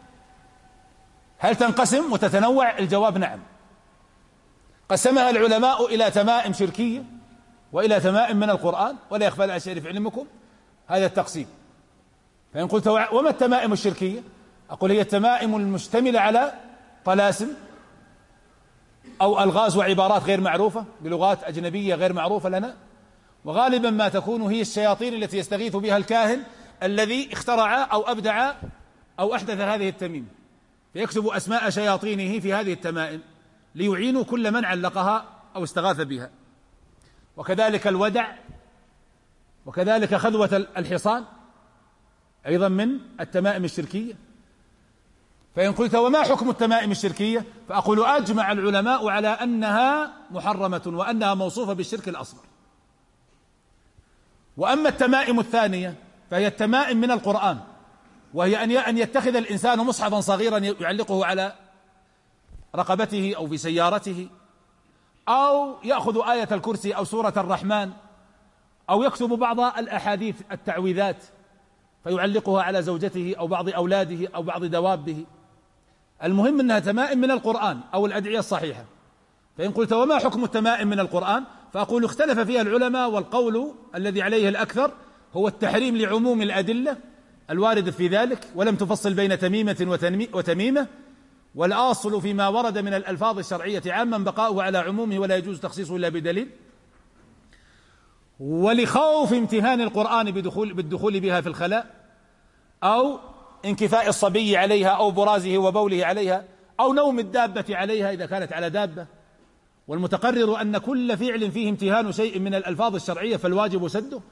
هل تنقسم وتتنوع؟ الجواب نعم. قسمها العلماء إلى تمائم شركية وإلى تمائم من القرآن، ولا يخفى على شيء في علمكم هذا التقسيم. فإن قلت وما التمائم الشركية؟ أقول هي التمائم المشتملة على طلاسم أو ألغاز وعبارات غير معروفة بلغات أجنبية غير معروفة لنا، وغالبا ما تكون هي الشياطين التي يستغيث بها الكاهن الذي اخترع أو أبدع أو أحدث هذه التميم، فيكتب أسماء شياطينه في هذه التمائم ليعينوا كل من علقها أو استغاث بها. وكذلك الودع، وكذلك خذوة الحصان أيضا من التمائم الشركية. فإن قلت وما حكم التمائم الشركية؟ فأقول أجمع العلماء على أنها محرمة وأنها موصوفة بالشرك الأصغر. وأما التمائم الثانية فهي التمائم من القرآن، وهي أن يتخذ الإنسان مصحفا صغيرا يعلقه على رقبته أو في سيارته، أو يأخذ آية الكرسي أو سورة الرحمن، أو يكتب بعض الأحاديث التعويذات فيعلقها على زوجته أو بعض أولاده أو بعض دوابه. المهم أنها تمائم من القرآن أو الأدعية الصحيحة. فإن قلت وما حكم التمائم من القرآن؟ فأقول اختلف فيها العلماء، والقول الذي عليه الأكثر هو التحريم لعموم الأدلة الوارد في ذلك، ولم تفصل بين تميمة وتميمة، والأصل فيما ورد من الألفاظ الشرعية عاما بقاؤه على عمومه ولا يجوز تخصيصه إلا بدليل. ولخوف امتهان القرآن بدخول بالدخول بها في الخلاء، أو انكفاء الصبي عليها، أو برازه وبوله عليها، أو نوم الدابة عليها إذا كانت على دابة. والمتقرر أن كل فعل فيه امتهان شيء من الألفاظ الشرعية فالواجب سده.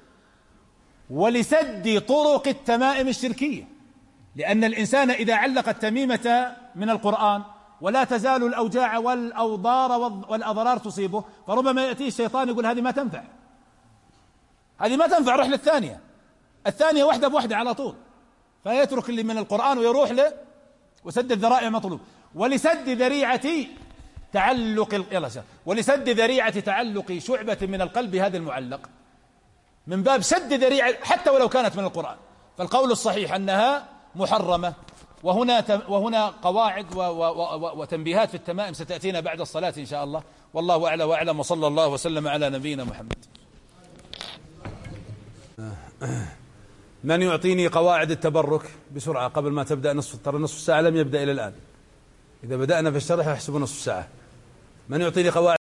ولسد طرق التمائم الشركية، لأن الإنسان إذا علق التميمة من القرآن ولا تزال الأوجاع والأوضار والأضرار تصيبه، فربما يأتيه الشيطان يقول هذه ما تنفع، هذه ما تنفع، روح للثانية، الثانية واحدة بوحدة على طول، فيترك اللي من القرآن ويروح له. وسد الذرائع مطلوب. ولسد ذريعة تعلق يلا ولسد ذريعة تعلق شعبة من القلب هذا المعلق، من باب سد ذريعة حتى ولو كانت من القرآن. فالقول الصحيح أنها محرمة. وهنا وهنا قواعد وتنبيهات في التمائم ستأتينا بعد الصلاة إن شاء الله، والله أعلى وأعلم، وصلى الله وسلم على نبينا محمد. من يعطيني قواعد التبرك بسرعة قبل ما تبدأ نصف، ترى نصف ساعة لم يبدأ إلى الآن، إذا بدأنا في الشرح يحسب نصف ساعة. من يعطيني قواعد